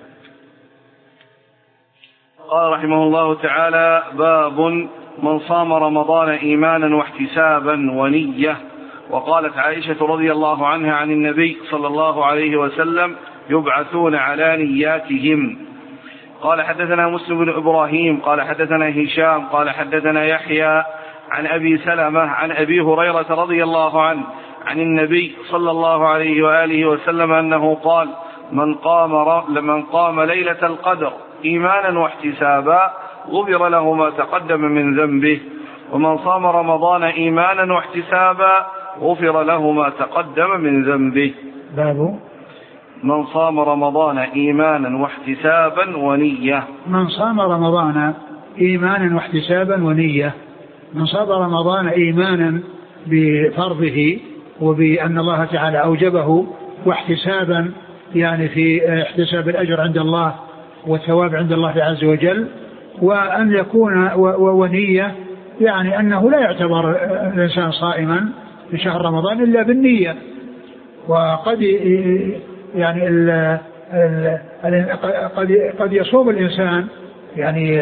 قال رحمه الله تعالى: باب من صام رمضان إيمانا واحتسابا ونية. وقالت عائشة رضي الله عنها عن النبي صلى الله عليه وسلم: يبعثون على نياتهم. قال حدثنا مسلم بن إبراهيم قال حدثنا هشام قال حدثنا يحيى عن أبي سلمة عن أبي هريرة رضي الله عنه عن النبي صلى الله عليه وآله وسلم أنه قال: من قام لمن قام ليلة القدر إيمانا واحتسابا غفر له ما تقدم من ذنبه، ومن صام رمضان إيمانا واحتسابا غفر له ما تقدم من ذنبه. باب من صام رمضان إيمانا واحتسابا ونية. من صام رمضان إيمانا واحتسابا ونية. من صام رمضان إيمانا بفرضه وبأن الله تعالى أوجبه، واحتسابا يعني في احتساب الأجر عند الله والثواب عند الله عز وجل، وأن يكون ونية يعني أنه لا يعتبر الإنسان صائما في شهر رمضان إلا بالنية. وقد يعني ال ال قد قد يصوم الإنسان يعني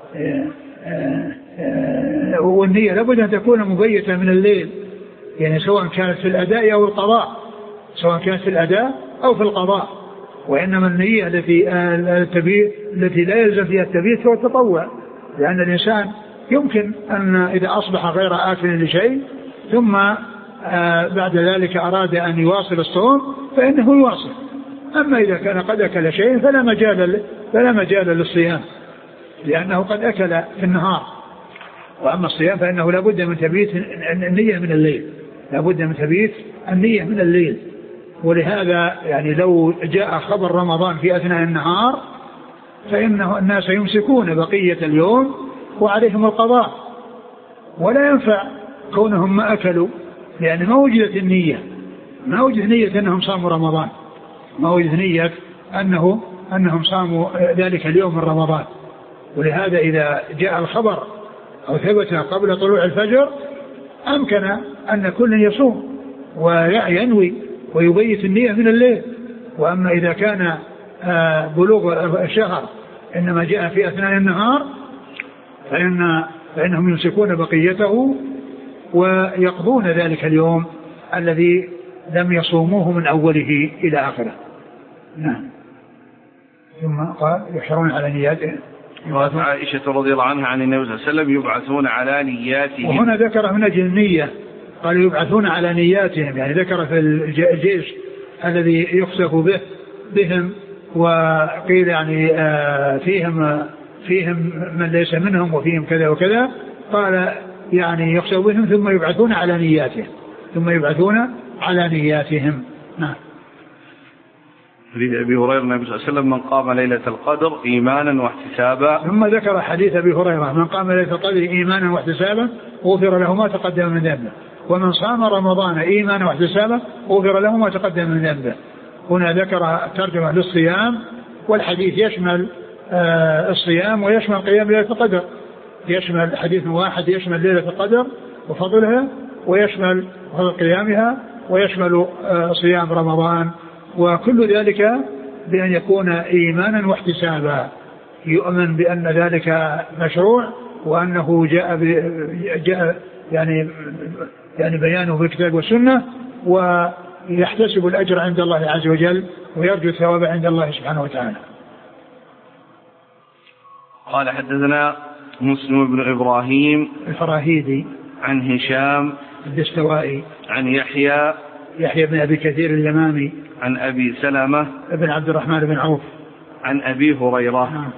والنية لابد أن تكون مبيتة من الليل، يعني سواء كانت في الأداء أو القضاء سواء كانت في الأداء أو في القضاء. وإنما النية التي التي لا يلزم فيها التبيت هو التطوع، لأن الإنسان يمكن أن إذا أصبح غير آكل لشيء ثم بعد ذلك أراد أن يواصل الصوم فإنه يواصل، أما إذا كان قد أكل شيء فلا مجال فلا مجال للصيام، لأنه قد أكل في النهار. وأما الصيام فإنه لابد من تبييت النية من الليل، لابد من تبييت النية من الليل. ولهذا يعني لو جاء خبر رمضان في أثناء النهار فإنه الناس يمسكون بقية اليوم وعليهم القضاء، ولا ينفع كونهم ما أكلوا، لأن ما وجدت النية، ما وجدت نية أنهم صاموا رمضان، ما وجدت نية أنه أنهم صاموا ذلك اليوم من رمضان. ولهذا إذا جاء الخبر أو ثبت قبل طلوع الفجر أمكن أن كل يصوم وينوي ويبيت النية من الليل. وأما إذا كان بلوغ الشهر إنما جاء في أثناء النهار فإن فإنهم يمسكون بقيته ويقضون ذلك اليوم الذي لم يصوموه من أوله إلى آخره. نعم. ثم قال يحشرون على نياتهم. عائشة رضي الله عنها عن النبي صلى الله عليه وسلم يبعثون على نياتهم. وهنا ذكر من أجل النية، قال يبعثون على نياتهم، يعني ذكر في الجيش الذي يخسف به بهم، وقيل يعني فيهم فيهم من ليس منهم وفيهم كذا وكذا، قال يعني يخسف بهم ثم يبعثون على نياتهم، ثم يبعثون على نياتهم. نعم. حديث أبي هريرة النبي صلى الله عليه وسلم من قام ليلة القدر إيمانا واحتسابا. ثم ذكر حديث أبي هريرة من قام ليلة القدر إيمانا واحتسابا غفر له ما تقدم من ذنبه، ومن صام رمضان إيمانا واحتسابا غفر له ما تقدم من ذنبه. هنا ذكر ترجمة للصيام، والحديث يشمل آه الصيام ويشمل قيام ليلة القدر، يشمل حديث واحد يشمل ليلة القدر وفضلها، ويشمل فضل قيامها، ويشمل آه صيام رمضان، وكل ذلك بأن يكون إيمانا واحتسابا، يؤمن بأن ذلك مشروع وأنه جاء, جاء يعني يعني بيانه في الكتاب والسنة، ويحتسب الأجر عند الله عز وجل ويرجو الثواب عند الله سبحانه وتعالى. قال حدثنا مسلم بن إبراهيم الفراهيدي عن هشام الدستوائي عن يحيى يحيى بن أبي كثير اليمامي عن أبي سلمة بن عبد الرحمن بن عوف عن أبي هريرة نعم.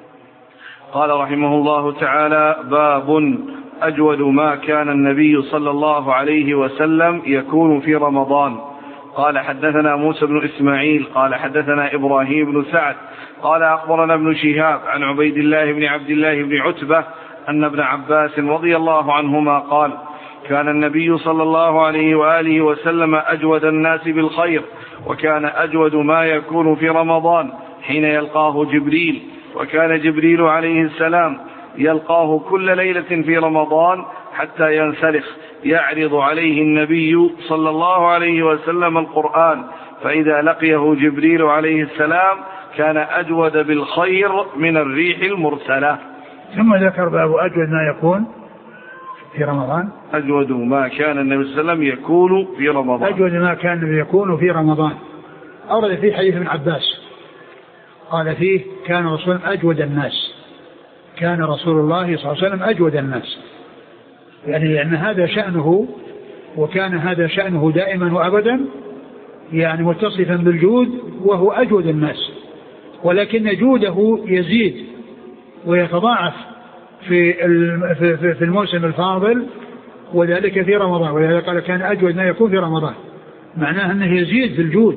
قال رحمه الله تعالى: باب أجود ما كان النبي صلى الله عليه وسلم يكون في رمضان. قال حدثنا موسى بن إسماعيل قال حدثنا إبراهيم بن سعد قال أخبرنا ابن شهاب عن عبيد الله بن عبد الله بن عتبة أن ابن عباس رضي الله عنهما قال: كان النبي صلى الله عليه وآله وسلم أجود الناس بالخير، وكان أجود ما يكون في رمضان حين يلقاه جبريل، وكان جبريل عليه السلام يلقاه كل ليلة في رمضان حتى ينسلخ، يعرض عليه النبي صلى الله عليه وسلم القرآن، فإذا لقيه جبريل عليه السلام كان أجود بالخير من الريح المرسلة. ثم ذكر باب أجود ما يكون في رمضان. أجود ما كان النبي صلى الله عليه وسلم يكون في رمضان أجود ما كان يكون في رمضان أورد فيه حديث ابن عباس قال فيه: كان رسول أجود الناس، كان رسول الله صلى الله عليه وسلم أجود الناس، يعني لأن هذا شأنه، وكان هذا شأنه دائما وأبدا، يعني متصفا بالجود وهو أجود الناس، ولكن جوده يزيد ويتضاعف في في الموسم الفاضل، وذلك في رمضان. ولذلك قال كان أجود ما يكون في رمضان، معناه أنه يزيد في الجود،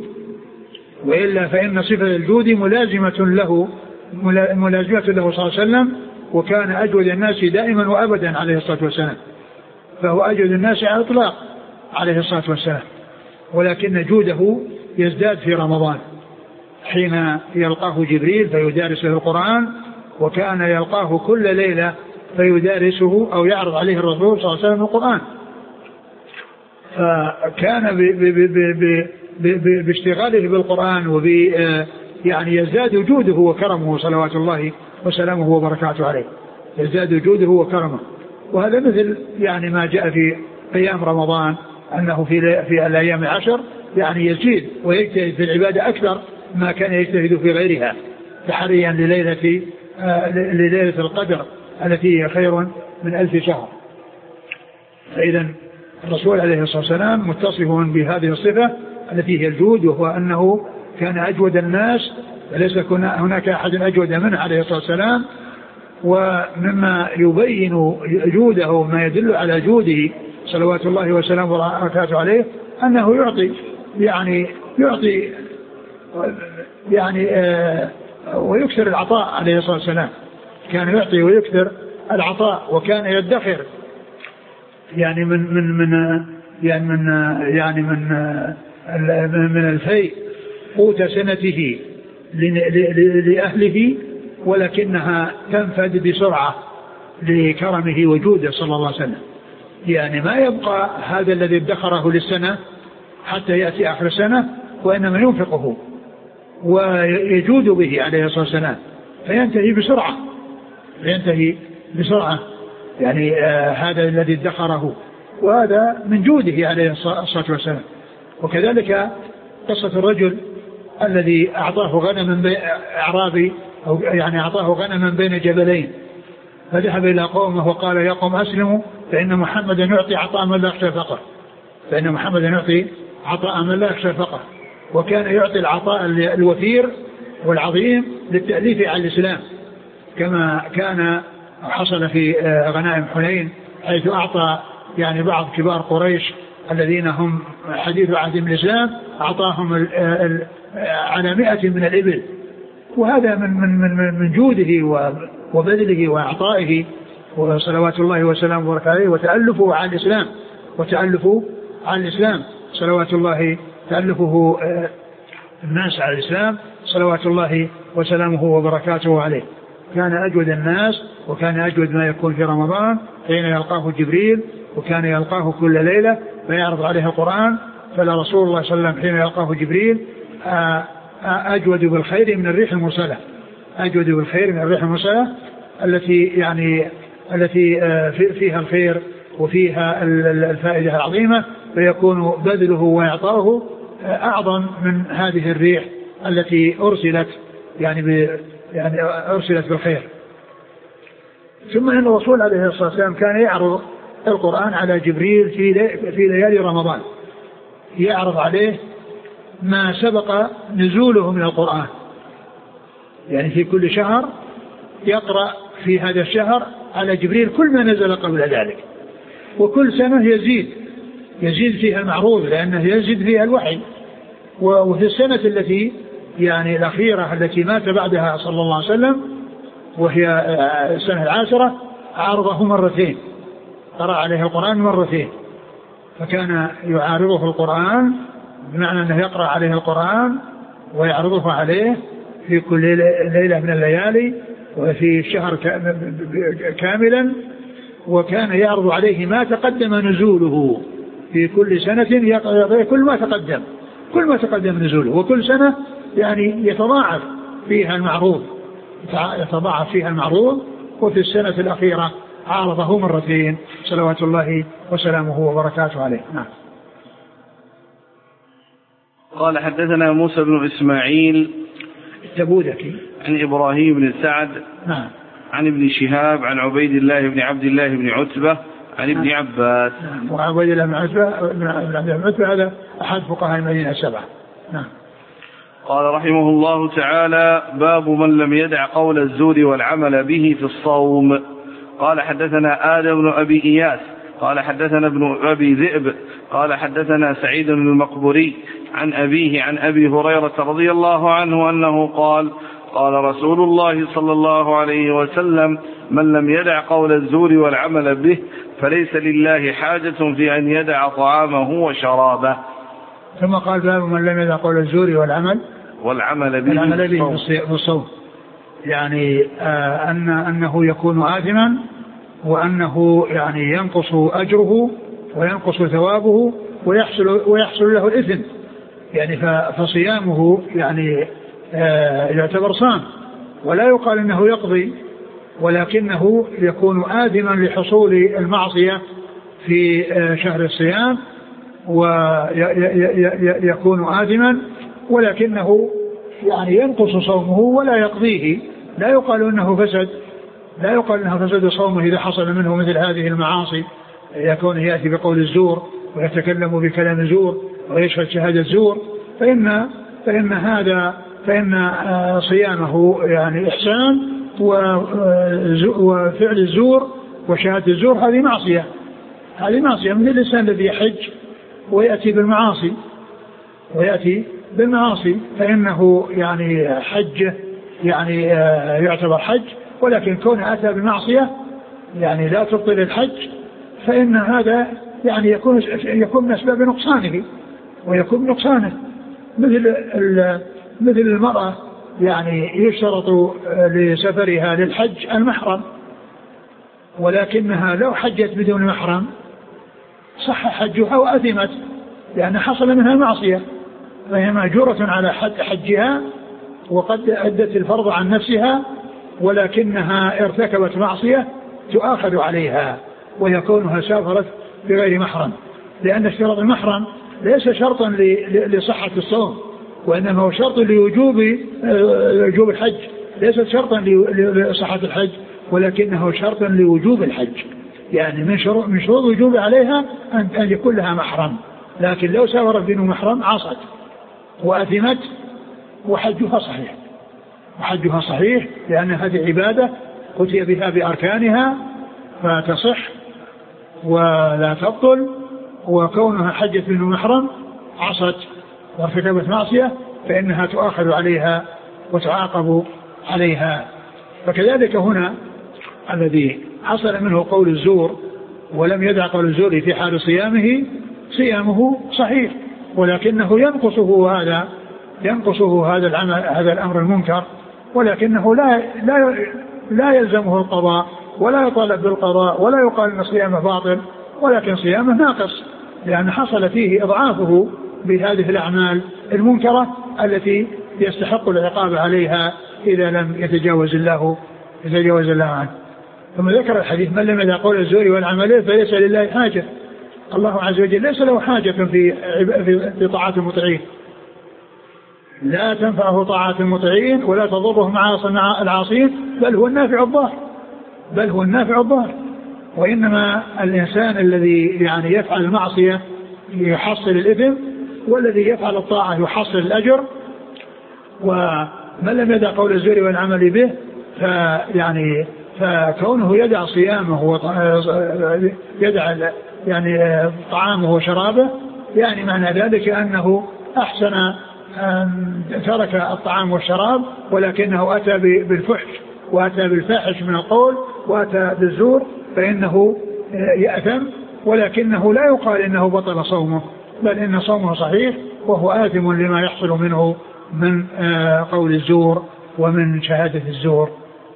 وإلا فإن صفة الجود ملازمة له ملازمة له صلى الله عليه وسلم، وكان أجود الناس دائما وأبدا عليه الصلاة والسلام، فهو أجود الناس على الإطلاق عليه الصلاة والسلام، ولكن جوده يزداد في رمضان حين يلقاه جبريل فيدارس له القرآن، وكان يلقاه كل ليلة فيدارسه أو يعرض عليه الرسول صلى الله عليه وسلم القرآن، فكان ب ب ب ب باشتغاله بالقرآن وب يعني يزداد جوده وكرمه صلوات الله وسلامه وبركاته عليه، يزداد جوده وكرمه. وهذا مثل يعني ما جاء في قيام رمضان أنه في في الأيام العشر يعني يزيد ويجتهد في العبادة أكثر ما كان يجتهد في غيرها، تحريا لليلة لليلة القدر التي هي خير من ألف شهر. فإذا الرسول عليه الصلاة والسلام متصف بهذه الصفة التي هي الجود، وهو أنه كان أجود الناس وليس هناك أحد أجود منه عليه الصلاة والسلام. ومما يبين جوده وما يدل على جوده صلوات الله وسلامه وبركاته عليه أنه يعطي يعني يعطي يعني آه ويكثر العطاء عليه الصلاة والسلام. كان يعطي ويكثر العطاء وكان يدخر يعني من من من يعني من يعني من من الفيء قوت سنته لأهله، ولكنها تنفد بسرعة لكرمه وجوده صلى الله عليه وسلم. يعني ما يبقى هذا الذي ادخره للسنة حتى يأتي آخر السنة، وإنما ينفقه ويجود به عليه الصلاة والسلام فينتهي بسرعة فينتهي بسرعة يعني آه هذا الذي ادخره، وهذا من جوده عليه الصلاة والسلام. وكذلك قصة الرجل الذي أعطاه غنما أعرابي أو يعني أعطاه غنما بين جبلين، فذهب إلى قومه وقال يا قوم أسلموا فإن محمدا يعطي عطاء من لا يخشى الفقر فإن محمدا يعطي عطاء من لا يخشى الفقر. وكان يعطي العطاء الوثير والعظيم للتأليف على الإسلام، كما كان حصل في غنائم حنين حيث أعطى يعني بعض كبار قريش الذين هم حديث عهد بالإسلام أعطاهم على مئة من الإبل. وهذا من من من من جوده وبذله وإعطائه وصلوات الله وسلامه وبركاته عليه، وتألفه على الإسلام وتألفه على الإسلام صلوات الله تألفه الناس على الإسلام صلوات الله وسلامه وبركاته عليه. كان أجود الناس وكان أجود ما يكون في رمضان حين يلقاه جبريل، وكان يلقاه كل ليلة فيعرض عليه القرآن. فلرسول الله صلى الله عليه وسلم حين يلقاه جبريل أجود بالخير من الريح المرسلة أجود بالخير من الريح المرسلة التي يعني التي فيها الخير وفيها الفائدة العظيمة، فيكون بذله وإعطاؤه أعظم من هذه الريح التي أرسلت يعني ب يعني أرسلت بالخير. ثم أن الرسول عليه الصلاة والسلام كان يعرض القرآن على جبريل في في ليالي رمضان، يعرض عليه ما سبق نزوله من القرآن، يعني في كل شهر يقرأ في هذا الشهر على جبريل كل ما نزل قبل ذلك، وكل سنة يزيد يزيد فيها المعروض لأنه يزيد فيها الوحي. وفي السنة التي يعني الأخيرة التي مات بعدها صلى الله عليه وسلم وهي السنة العاشرة عارضه مرتين، قرأ عليه القرآن مرتين، فكان يعارضه القرآن بمعنى أنه يقرأ عليه القرآن ويعرضه عليه في كل ليلة من الليالي وفي الشهر كاملا. وكان يعرض عليه ما تقدم نزوله في كل سنة، يقرأ كل ما تقدم كل ما تقدم نزوله، وكل سنة يعني يتضاعف فيها المعروض يتضاعف فيها المعروض. وفي السنة الأخيرة عارضه مرتين صلوات الله وسلامه وبركاته عليه. نعم. قال حدثنا موسى بن إسماعيل التبوذكي عن إبراهيم بن سعد نعم عن ابن شهاب عن عبيد الله بن عبد الله بن عتبة عن ابن عباس. نعم. وعبيد الله بن عتبة بن عبد الله بن عتبة هذا أحد فقهاء المدينة السبعة. نعم. قال رحمه الله تعالى: باب من لم يدع قول الزور والعمل به في الصوم. قال حدثنا آدم بن أبي إياس قال حدثنا ابن أبي ذئب قال حدثنا سعيد بن المقبري عن أبيه عن أبي هريرة رضي الله عنه أنه قال: قال رسول الله صلى الله عليه وسلم: من لم يدع قول الزور والعمل به فليس لله حاجة في أن يدع طعامه وشرابه. ثم قال: باب من لم يدع قول الزور والعمل والعمل به, والعمل به في الصوم، يعني آه أن أنه يكون آثما، وأنه يعني ينقص أجره وينقص ثوابه ويحصل ويحصل له الإثم، يعني فصيامه يعني آه يعتبر صام، ولا يقال إنه يقضي، ولكنه يكون آثما لحصول المعصية في آه شهر الصيام، ويكون آثما، ولكنه يعني ينقص صومه ولا يقضيه. لا يقال انه فسد لا يقال انه فسد صومه اذا حصل منه مثل هذه المعاصي، يكون ياتي بقول الزور ويتكلم بكلام الزور ويشهد شهادة الزور، فإن فإن هذا فإن صيامه يعني إحسان، وفعل الزور وشهادة الزور هذه معصية، هذه معصية من الإنسان الذي يحج ويأتي بالمعاصي ويأتي بالمعاصي فإنه يعني حج يعني يعتبر حج، ولكن كونه أتى بالمعصية يعني لا تبطل الحج، فإن هذا يعني يكون يكون من أسباب نقصانه ويكون نقصانه. مثل مثل المرأة يعني يشترط لسفرها للحج المحرم، ولكنها لو حجت بدون محرم صح حجها وأثمت لأن حصل منها معصية، فهي مأجورة على حجها وقد أدت الفرض عن نفسها، ولكنها ارتكبت معصية تؤاخذ عليها ويكونها سافرت بغير محرم، لأن اشتراط المحرم ليس شرطا لصحة الصوم، وإنما هو شرط لوجوب وجوب الحج، ليس شرطا لصحة الحج ولكنه شرطا لوجوب الحج. يعني من شروط من شروط وجوب عليها أن أن يكون لها محرم، لكن لو سافرت بدون محرم عصت وأثمت وحجها صحيح، وحجها صحيح لأن هذه عبادة أتي بها بأركانها فتصح ولا تبطل، وكونها حجت بدون محرم عصت وارتكبت معصية فإنها تؤاخذ عليها وتعاقب عليها. فكذلك هنا الذي حصل منه قول الزور ولم يدع قول الزور في حال صيامه صيامه صحيح، ولكنه ينقصه هذا ينقصه هذا العمل هذا الأمر المنكر، ولكنه لا لا لا يلزمه القضاء ولا يطالب بالقضاء ولا يقال أن صيامه باطل، ولكن صيامه ناقص لأن حصل فيه إضعافه بهذه الأعمال المنكرة التي يستحق العقاب عليها إذا لم يتجاوز الله يتجاوز الله عنه. ثم ذكر الحديث من لم يدع قول الزور والعمل فليس لله حاجة. الله عز وجل ليس له حاجة في في طاعات المطيعين، لا تنفعه طاعات المطيعين ولا تضره معاصي العاصين، بل هو النافع الضار بل هو النافع الضار وإنما الإنسان الذي يعني يفعل المعصية يحصل الإثم، والذي يفعل الطاعة يحصل الأجر. ومن لم يدع قول الزور والعمل به فيعني فكونه يدع صيامه ويدع يعني طعامه وشرابه يعني معنى ذلك أنه أحسن ترك الطعام والشراب، ولكنه أتى بالفحش وأتى بالفاحش من القول وأتى بالزور فإنه يأثم، ولكنه لا يقال إنه بطل صومه، بل إن صومه صحيح وهو آثم لما يحصل منه من قول الزور ومن شهادة الزور.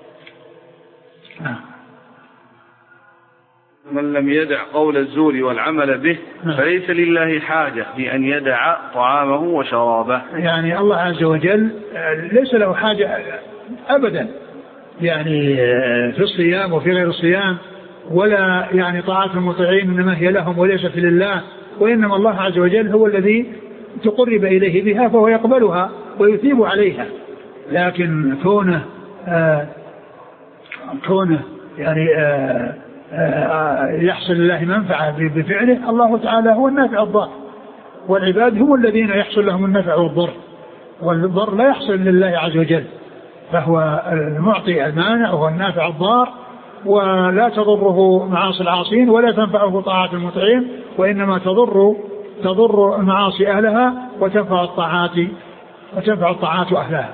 من لم يدع قول الزور والعمل به فليس لله حاجة بأن يدع طعامه وشرابه. يعني الله عز وجل ليس له حاجة أبدا يعني في الصيام وفي غير الصيام، ولا يعني طاعات المطيعين إنما هي لهم وليست لله، وإنما الله عز وجل هو الذي تقرب إليه بها فهو يقبلها ويثيب عليها. لكن كونه آه كونه يعني آه آه يحصل لله منفعة بفعله، الله تعالى هو النافع الضار، والعباد هم الذين يحصل لهم النفع والضر، والضر لا يحصل لله عز وجل، فهو المعطي المانع وهو النافع الضار، ولا تضره معاصي العاصين ولا تنفعه طاعات المطيعين، وإنما تضر تضر المعاصي أهلها وتنفع الطاعات وتنفع الطاعات أهلها.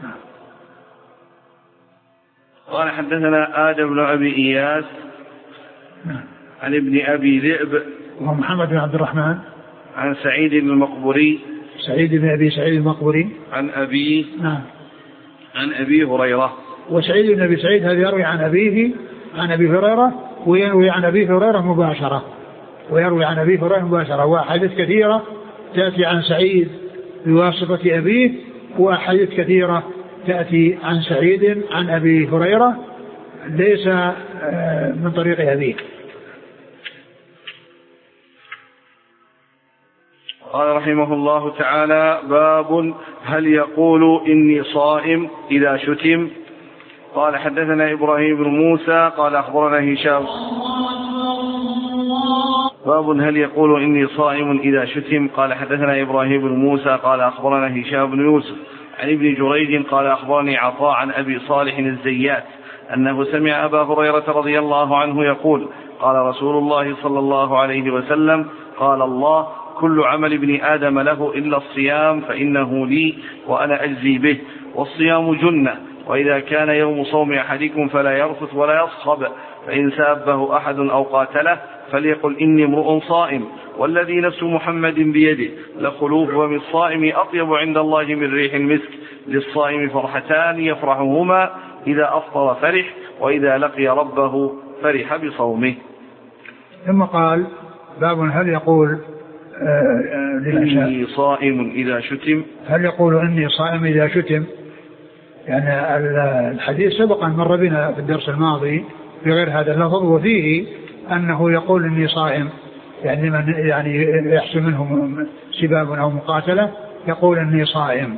قال حدثنا آدم بن أبي إياس عن ابن أبي ذئب وهو محمد بن عبد الرحمن عن سعيد المقبري سعيد بن أبي سعيد المقبري عن أبيه نعم عن أبي هريرة. وسعيد بن أبي سعيد هذا يروي عن أبيه عن أبي هريرة ويروي عن أبي هريرة مباشرة ويروي عن أبي هريرة مباشرة وأحاديث كثيرة تأتي عن سعيد بواسطة أبيه، وأحاديث كثيرة تأتي عن سعيد عن أبي هريرة ليس من طريق أبيه. قال رحمه الله تعالى: باب هل يقول إني صائم إذا شتم؟ قال حدثنا إبراهيم بن موسى قال أخبرنا هشام باب هل يقول إني صائم إذا شتم. قال حدثنا إبراهيم بن موسى قال أخبرنا هشام بن يوسف عن ابن جريج قال أخبرني عطاء عن أبي صالح الزيات أنه سمع أبا هريرة رضي الله عنه يقول قال رسول الله صلى الله عليه وسلم قال الله كل عمل ابن آدم له إلا الصيام فإنه لي وأنا أجزي به والصيام جنة وإذا كان يوم صوم أحدكم فلا يرفث ولا يصخب فإن سابه أحد أو قاتله فليقل إني امرؤ صائم والذي نفس محمد بيده لخلوف فم الصائم أطيب عند الله من ريح المسك للصائم فرحتان يفرحهما إذا أفطر فرح وإذا لقي ربه فرح بصومه. ثم قال باب هل يقول إني صائم إذا شتم. هل يقول إني صائم إذا شتم؟ يعني الحديث سبق أن مر بنا في الدرس الماضي بغير هذا اللفظ وفيه أنه يقول إني صائم يعني من يعني يحصل منهم سباب أو مقاتلة يقول إني صائم.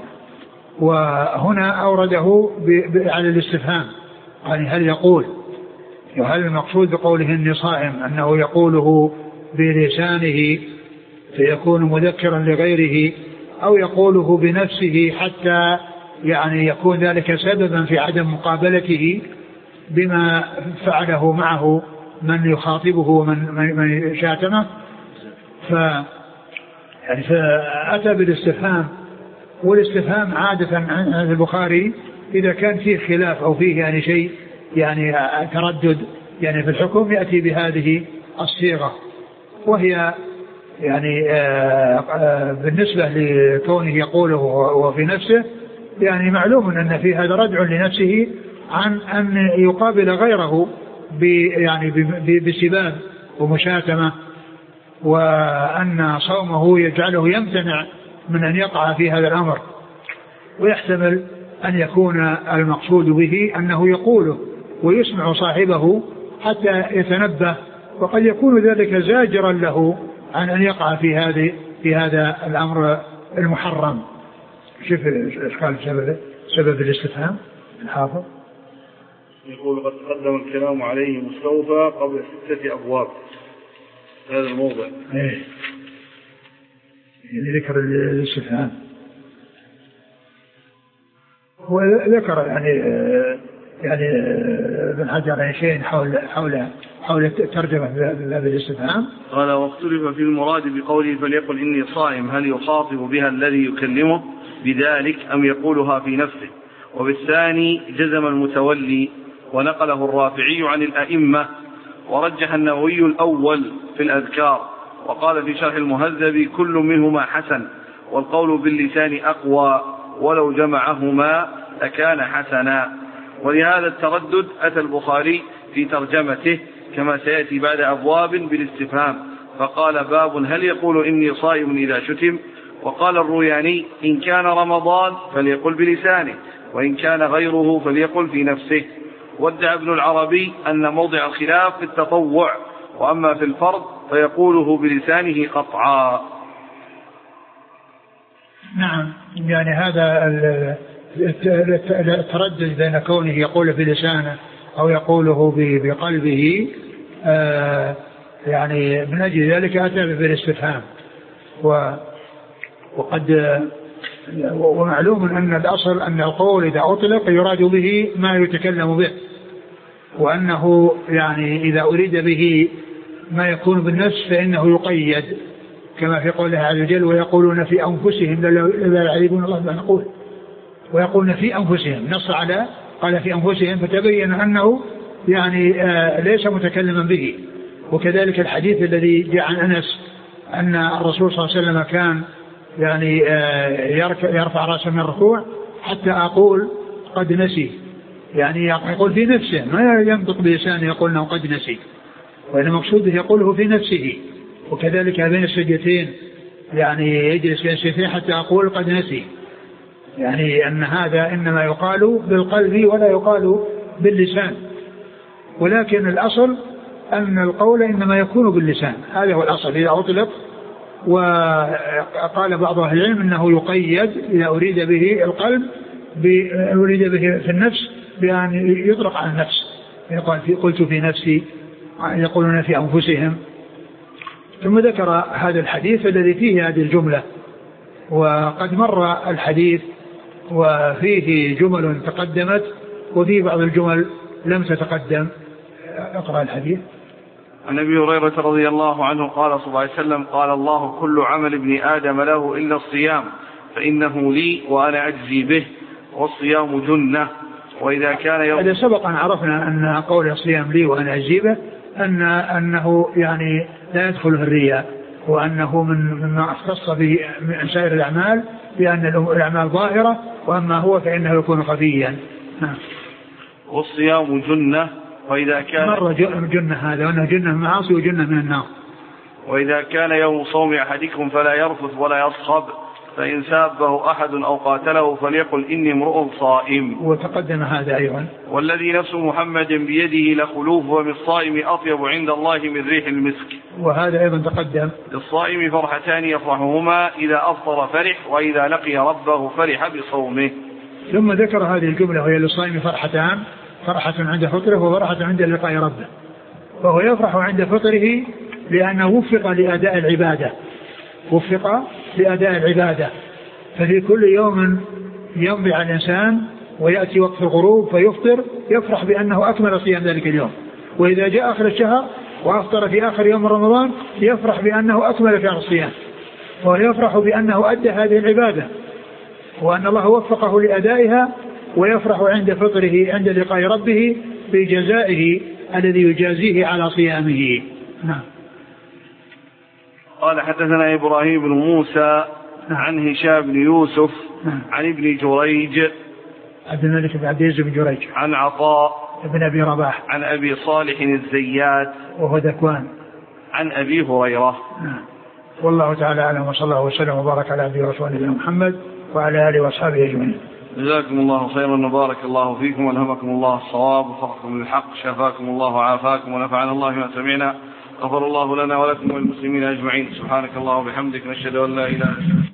وهنا أورده على الاستفهام يعني هل يقول وهل المقصود بقوله إني صائم أنه يقوله بلسانه فيكون مذكرا لغيره أو يقوله بنفسه حتى يعني يكون ذلك سببا في عدم مقابلته بما فعله معه من يخاطبه ومن من شاتمه. ف يعني فأتى بالاستفهام والاستفهام عادة عند البخاري إذا كان فيه خلاف أو فيه يعني شيء يعني تردد يعني في الحكم يأتي بهذه الصيغة وهي يعني آآ آآ بالنسبة لكونه يقوله وفي نفسه يعني معلوم أن في هذا ردع لنفسه عن أن يقابل غيره يعني بسباب ومشاتمة وأن صومه يجعله يمتنع من أن يقع في هذا الأمر. ويحتمل أن يكون المقصود به أنه يقوله ويسمع صاحبه حتى يتنبه وقد يكون ذلك زاجرا له عن أن يقع في هذه في هذا الأمر المحرم. شوف إشكال سبب سبب الاستفهام الحافظ يقول قد تقدم الكلام عليه مستوفى قبل ستة أبواب هذا الموضع. إيه يعني ذكر الاستفهام هو ذكر يعني يعني ابن حجر يعني شيء حول حول حول ترجمة بهذا الاستفهام. قال واختلف في المراد بقوله فليقل إني صائم هل يخاطب بها الذي يكلمه بذلك أم يقولها في نفسه. وبالثاني جزم المتولي ونقله الرافعي عن الأئمة ورجح النووي الأول في الأذكار وقال في شرح المهذب كل منهما حسن والقول باللسان أقوى ولو جمعهما لكان حسنا. ولهذا التردد أتى البخاري في ترجمته كما سيأتي بعد أبواب بالاستفهام فقال باب هل يقول إني صائم إذا شتم. وقال الروياني إن كان رمضان فليقل بلسانه وإن كان غيره فليقل في نفسه. وادعى ابن العربي أن موضع الخلاف في التطوع وأما في الفرض فيقوله بلسانه قطعا. نعم يعني هذا التردد بين كونه يقول بلسانه أو يقوله بقلبه آه يعني من أجل ذلك أتى بالاستفهام. وقد ومعلوم أن الأصل أن القول إذا أطلق يراد به ما يتكلم به وأنه يعني إذا أريد به ما يكون بالنفس فإنه يقيد كما في قوله عز وجل ويقولون في أنفسهم لا يعرفون الله ما نقول ويقولون في أنفسهم نص على قال في أنفسهم فتبين أنه يعني آه ليس متكلما به. وكذلك الحديث الذي جاء عن أنس أن الرسول صلى الله عليه وسلم كان يعني آه يرفع رأسه من الركوع حتى أقول قد نسي يعني يقول في نفسه ما ينطق بلسانه يقول أنه قد نسي وإن مقصوده يقوله في نفسه. وكذلك بين السجدتين يعني يجلس بين السجدتين حتى أقول قد نسي يعني أن هذا إنما يقال بالقلب ولا يقال باللسان. ولكن الأصل أن القول إنما يكون باللسان هذا هو الأصل إذا أطلق. وقال بعض أهل العلم أنه يقيد إذا أريد به القلب أريد به في النفس بأن يطلق على النفس يقول في قلت في نفسي يقولون في أنفسهم ثم ذكر هذا الحديث الذي فيه هذه الجملة. وقد مر الحديث وفيه جمل تقدمت وفيه بعض الجمل لم تتقدم. اقرأ الحديث. عن أبي هريرة رضي الله عنه قال صلى الله عليه وسلم قال الله كل عمل ابن آدم له إلا الصيام فإنه لي وأنا أجزي به والصيام جنة. وإذا كان يوم هذا سبق أن عرفنا أن قول الصيام لي وأنا أجزي به أن أنه يعني لا يدخل في الرياء وأنه من مما اختص به من سائر الأعمال بأن الأعمال ظاهرة وأما هو فإنه يكون خفيا. والصيام جنة. وإذا كان مر جنة هذا وأنه جنة من المعاصي وجنة من النار. وإذا كان يوم صوم أحدكم فلا يرفث ولا يصخب فإن سابه أحد أو قاتله فليقل إني امرؤ صائم. وتقدم هذا أيضا. والذي نفس محمد بيده لخلوف ومن الصائم أطيب عند الله من ريح المسك. وهذا أيضا تقدم. للصائم فرحتان يفرحهما إذا أفطر فرح وإذا لقي ربه فرح بصومه. ثم ذكر هذه الجملة وهي للصائم فرحتان، فرحة عند فطره وفرحة عند لقاء ربه. وهو يفرح عند فطره لأنه وفق لأداء العبادة وفق لأداء العبادة ففي كل يوم يمضي على الإنسان ويأتي وقت الغروب فيفطر يفرح بأنه أكمل صيام ذلك اليوم. وإذا جاء آخر الشهر وأفطر في آخر يوم رمضان يفرح بأنه أكمل شهر الصيام ويفرح بأنه أدى هذه العبادة وأن الله وفقه لأدائها ويفرح عند فطره عند لقاء ربه بجزائه الذي يجازيه على صيامه. نعم. قال حدثنا إبراهيم بن موسى عن هشام بن يوسف عن ابن جريج عبد الملك بن عبد العزيز بن جريج عن عطاء ابن أبي رباح عن أبي صالح الزيات وهو ذكوان عن أبي هريرة. نعم. والله تعالى أعلم وصلى الله وسلم وبارك على عبده ورسوله محمد وعلى آله وأصحابه أجمعين. جزاكم الله خيرا وبارك الله فيكم والهمكم الله الصواب وفقكم للحق شفاكم الله وعافاكم ونفعنا الله ما سمعنا غفر الله لنا ولكم وللمسلمين أجمعين. سبحانك الله وبحمدك نشهد أن لا إله إلا أنت.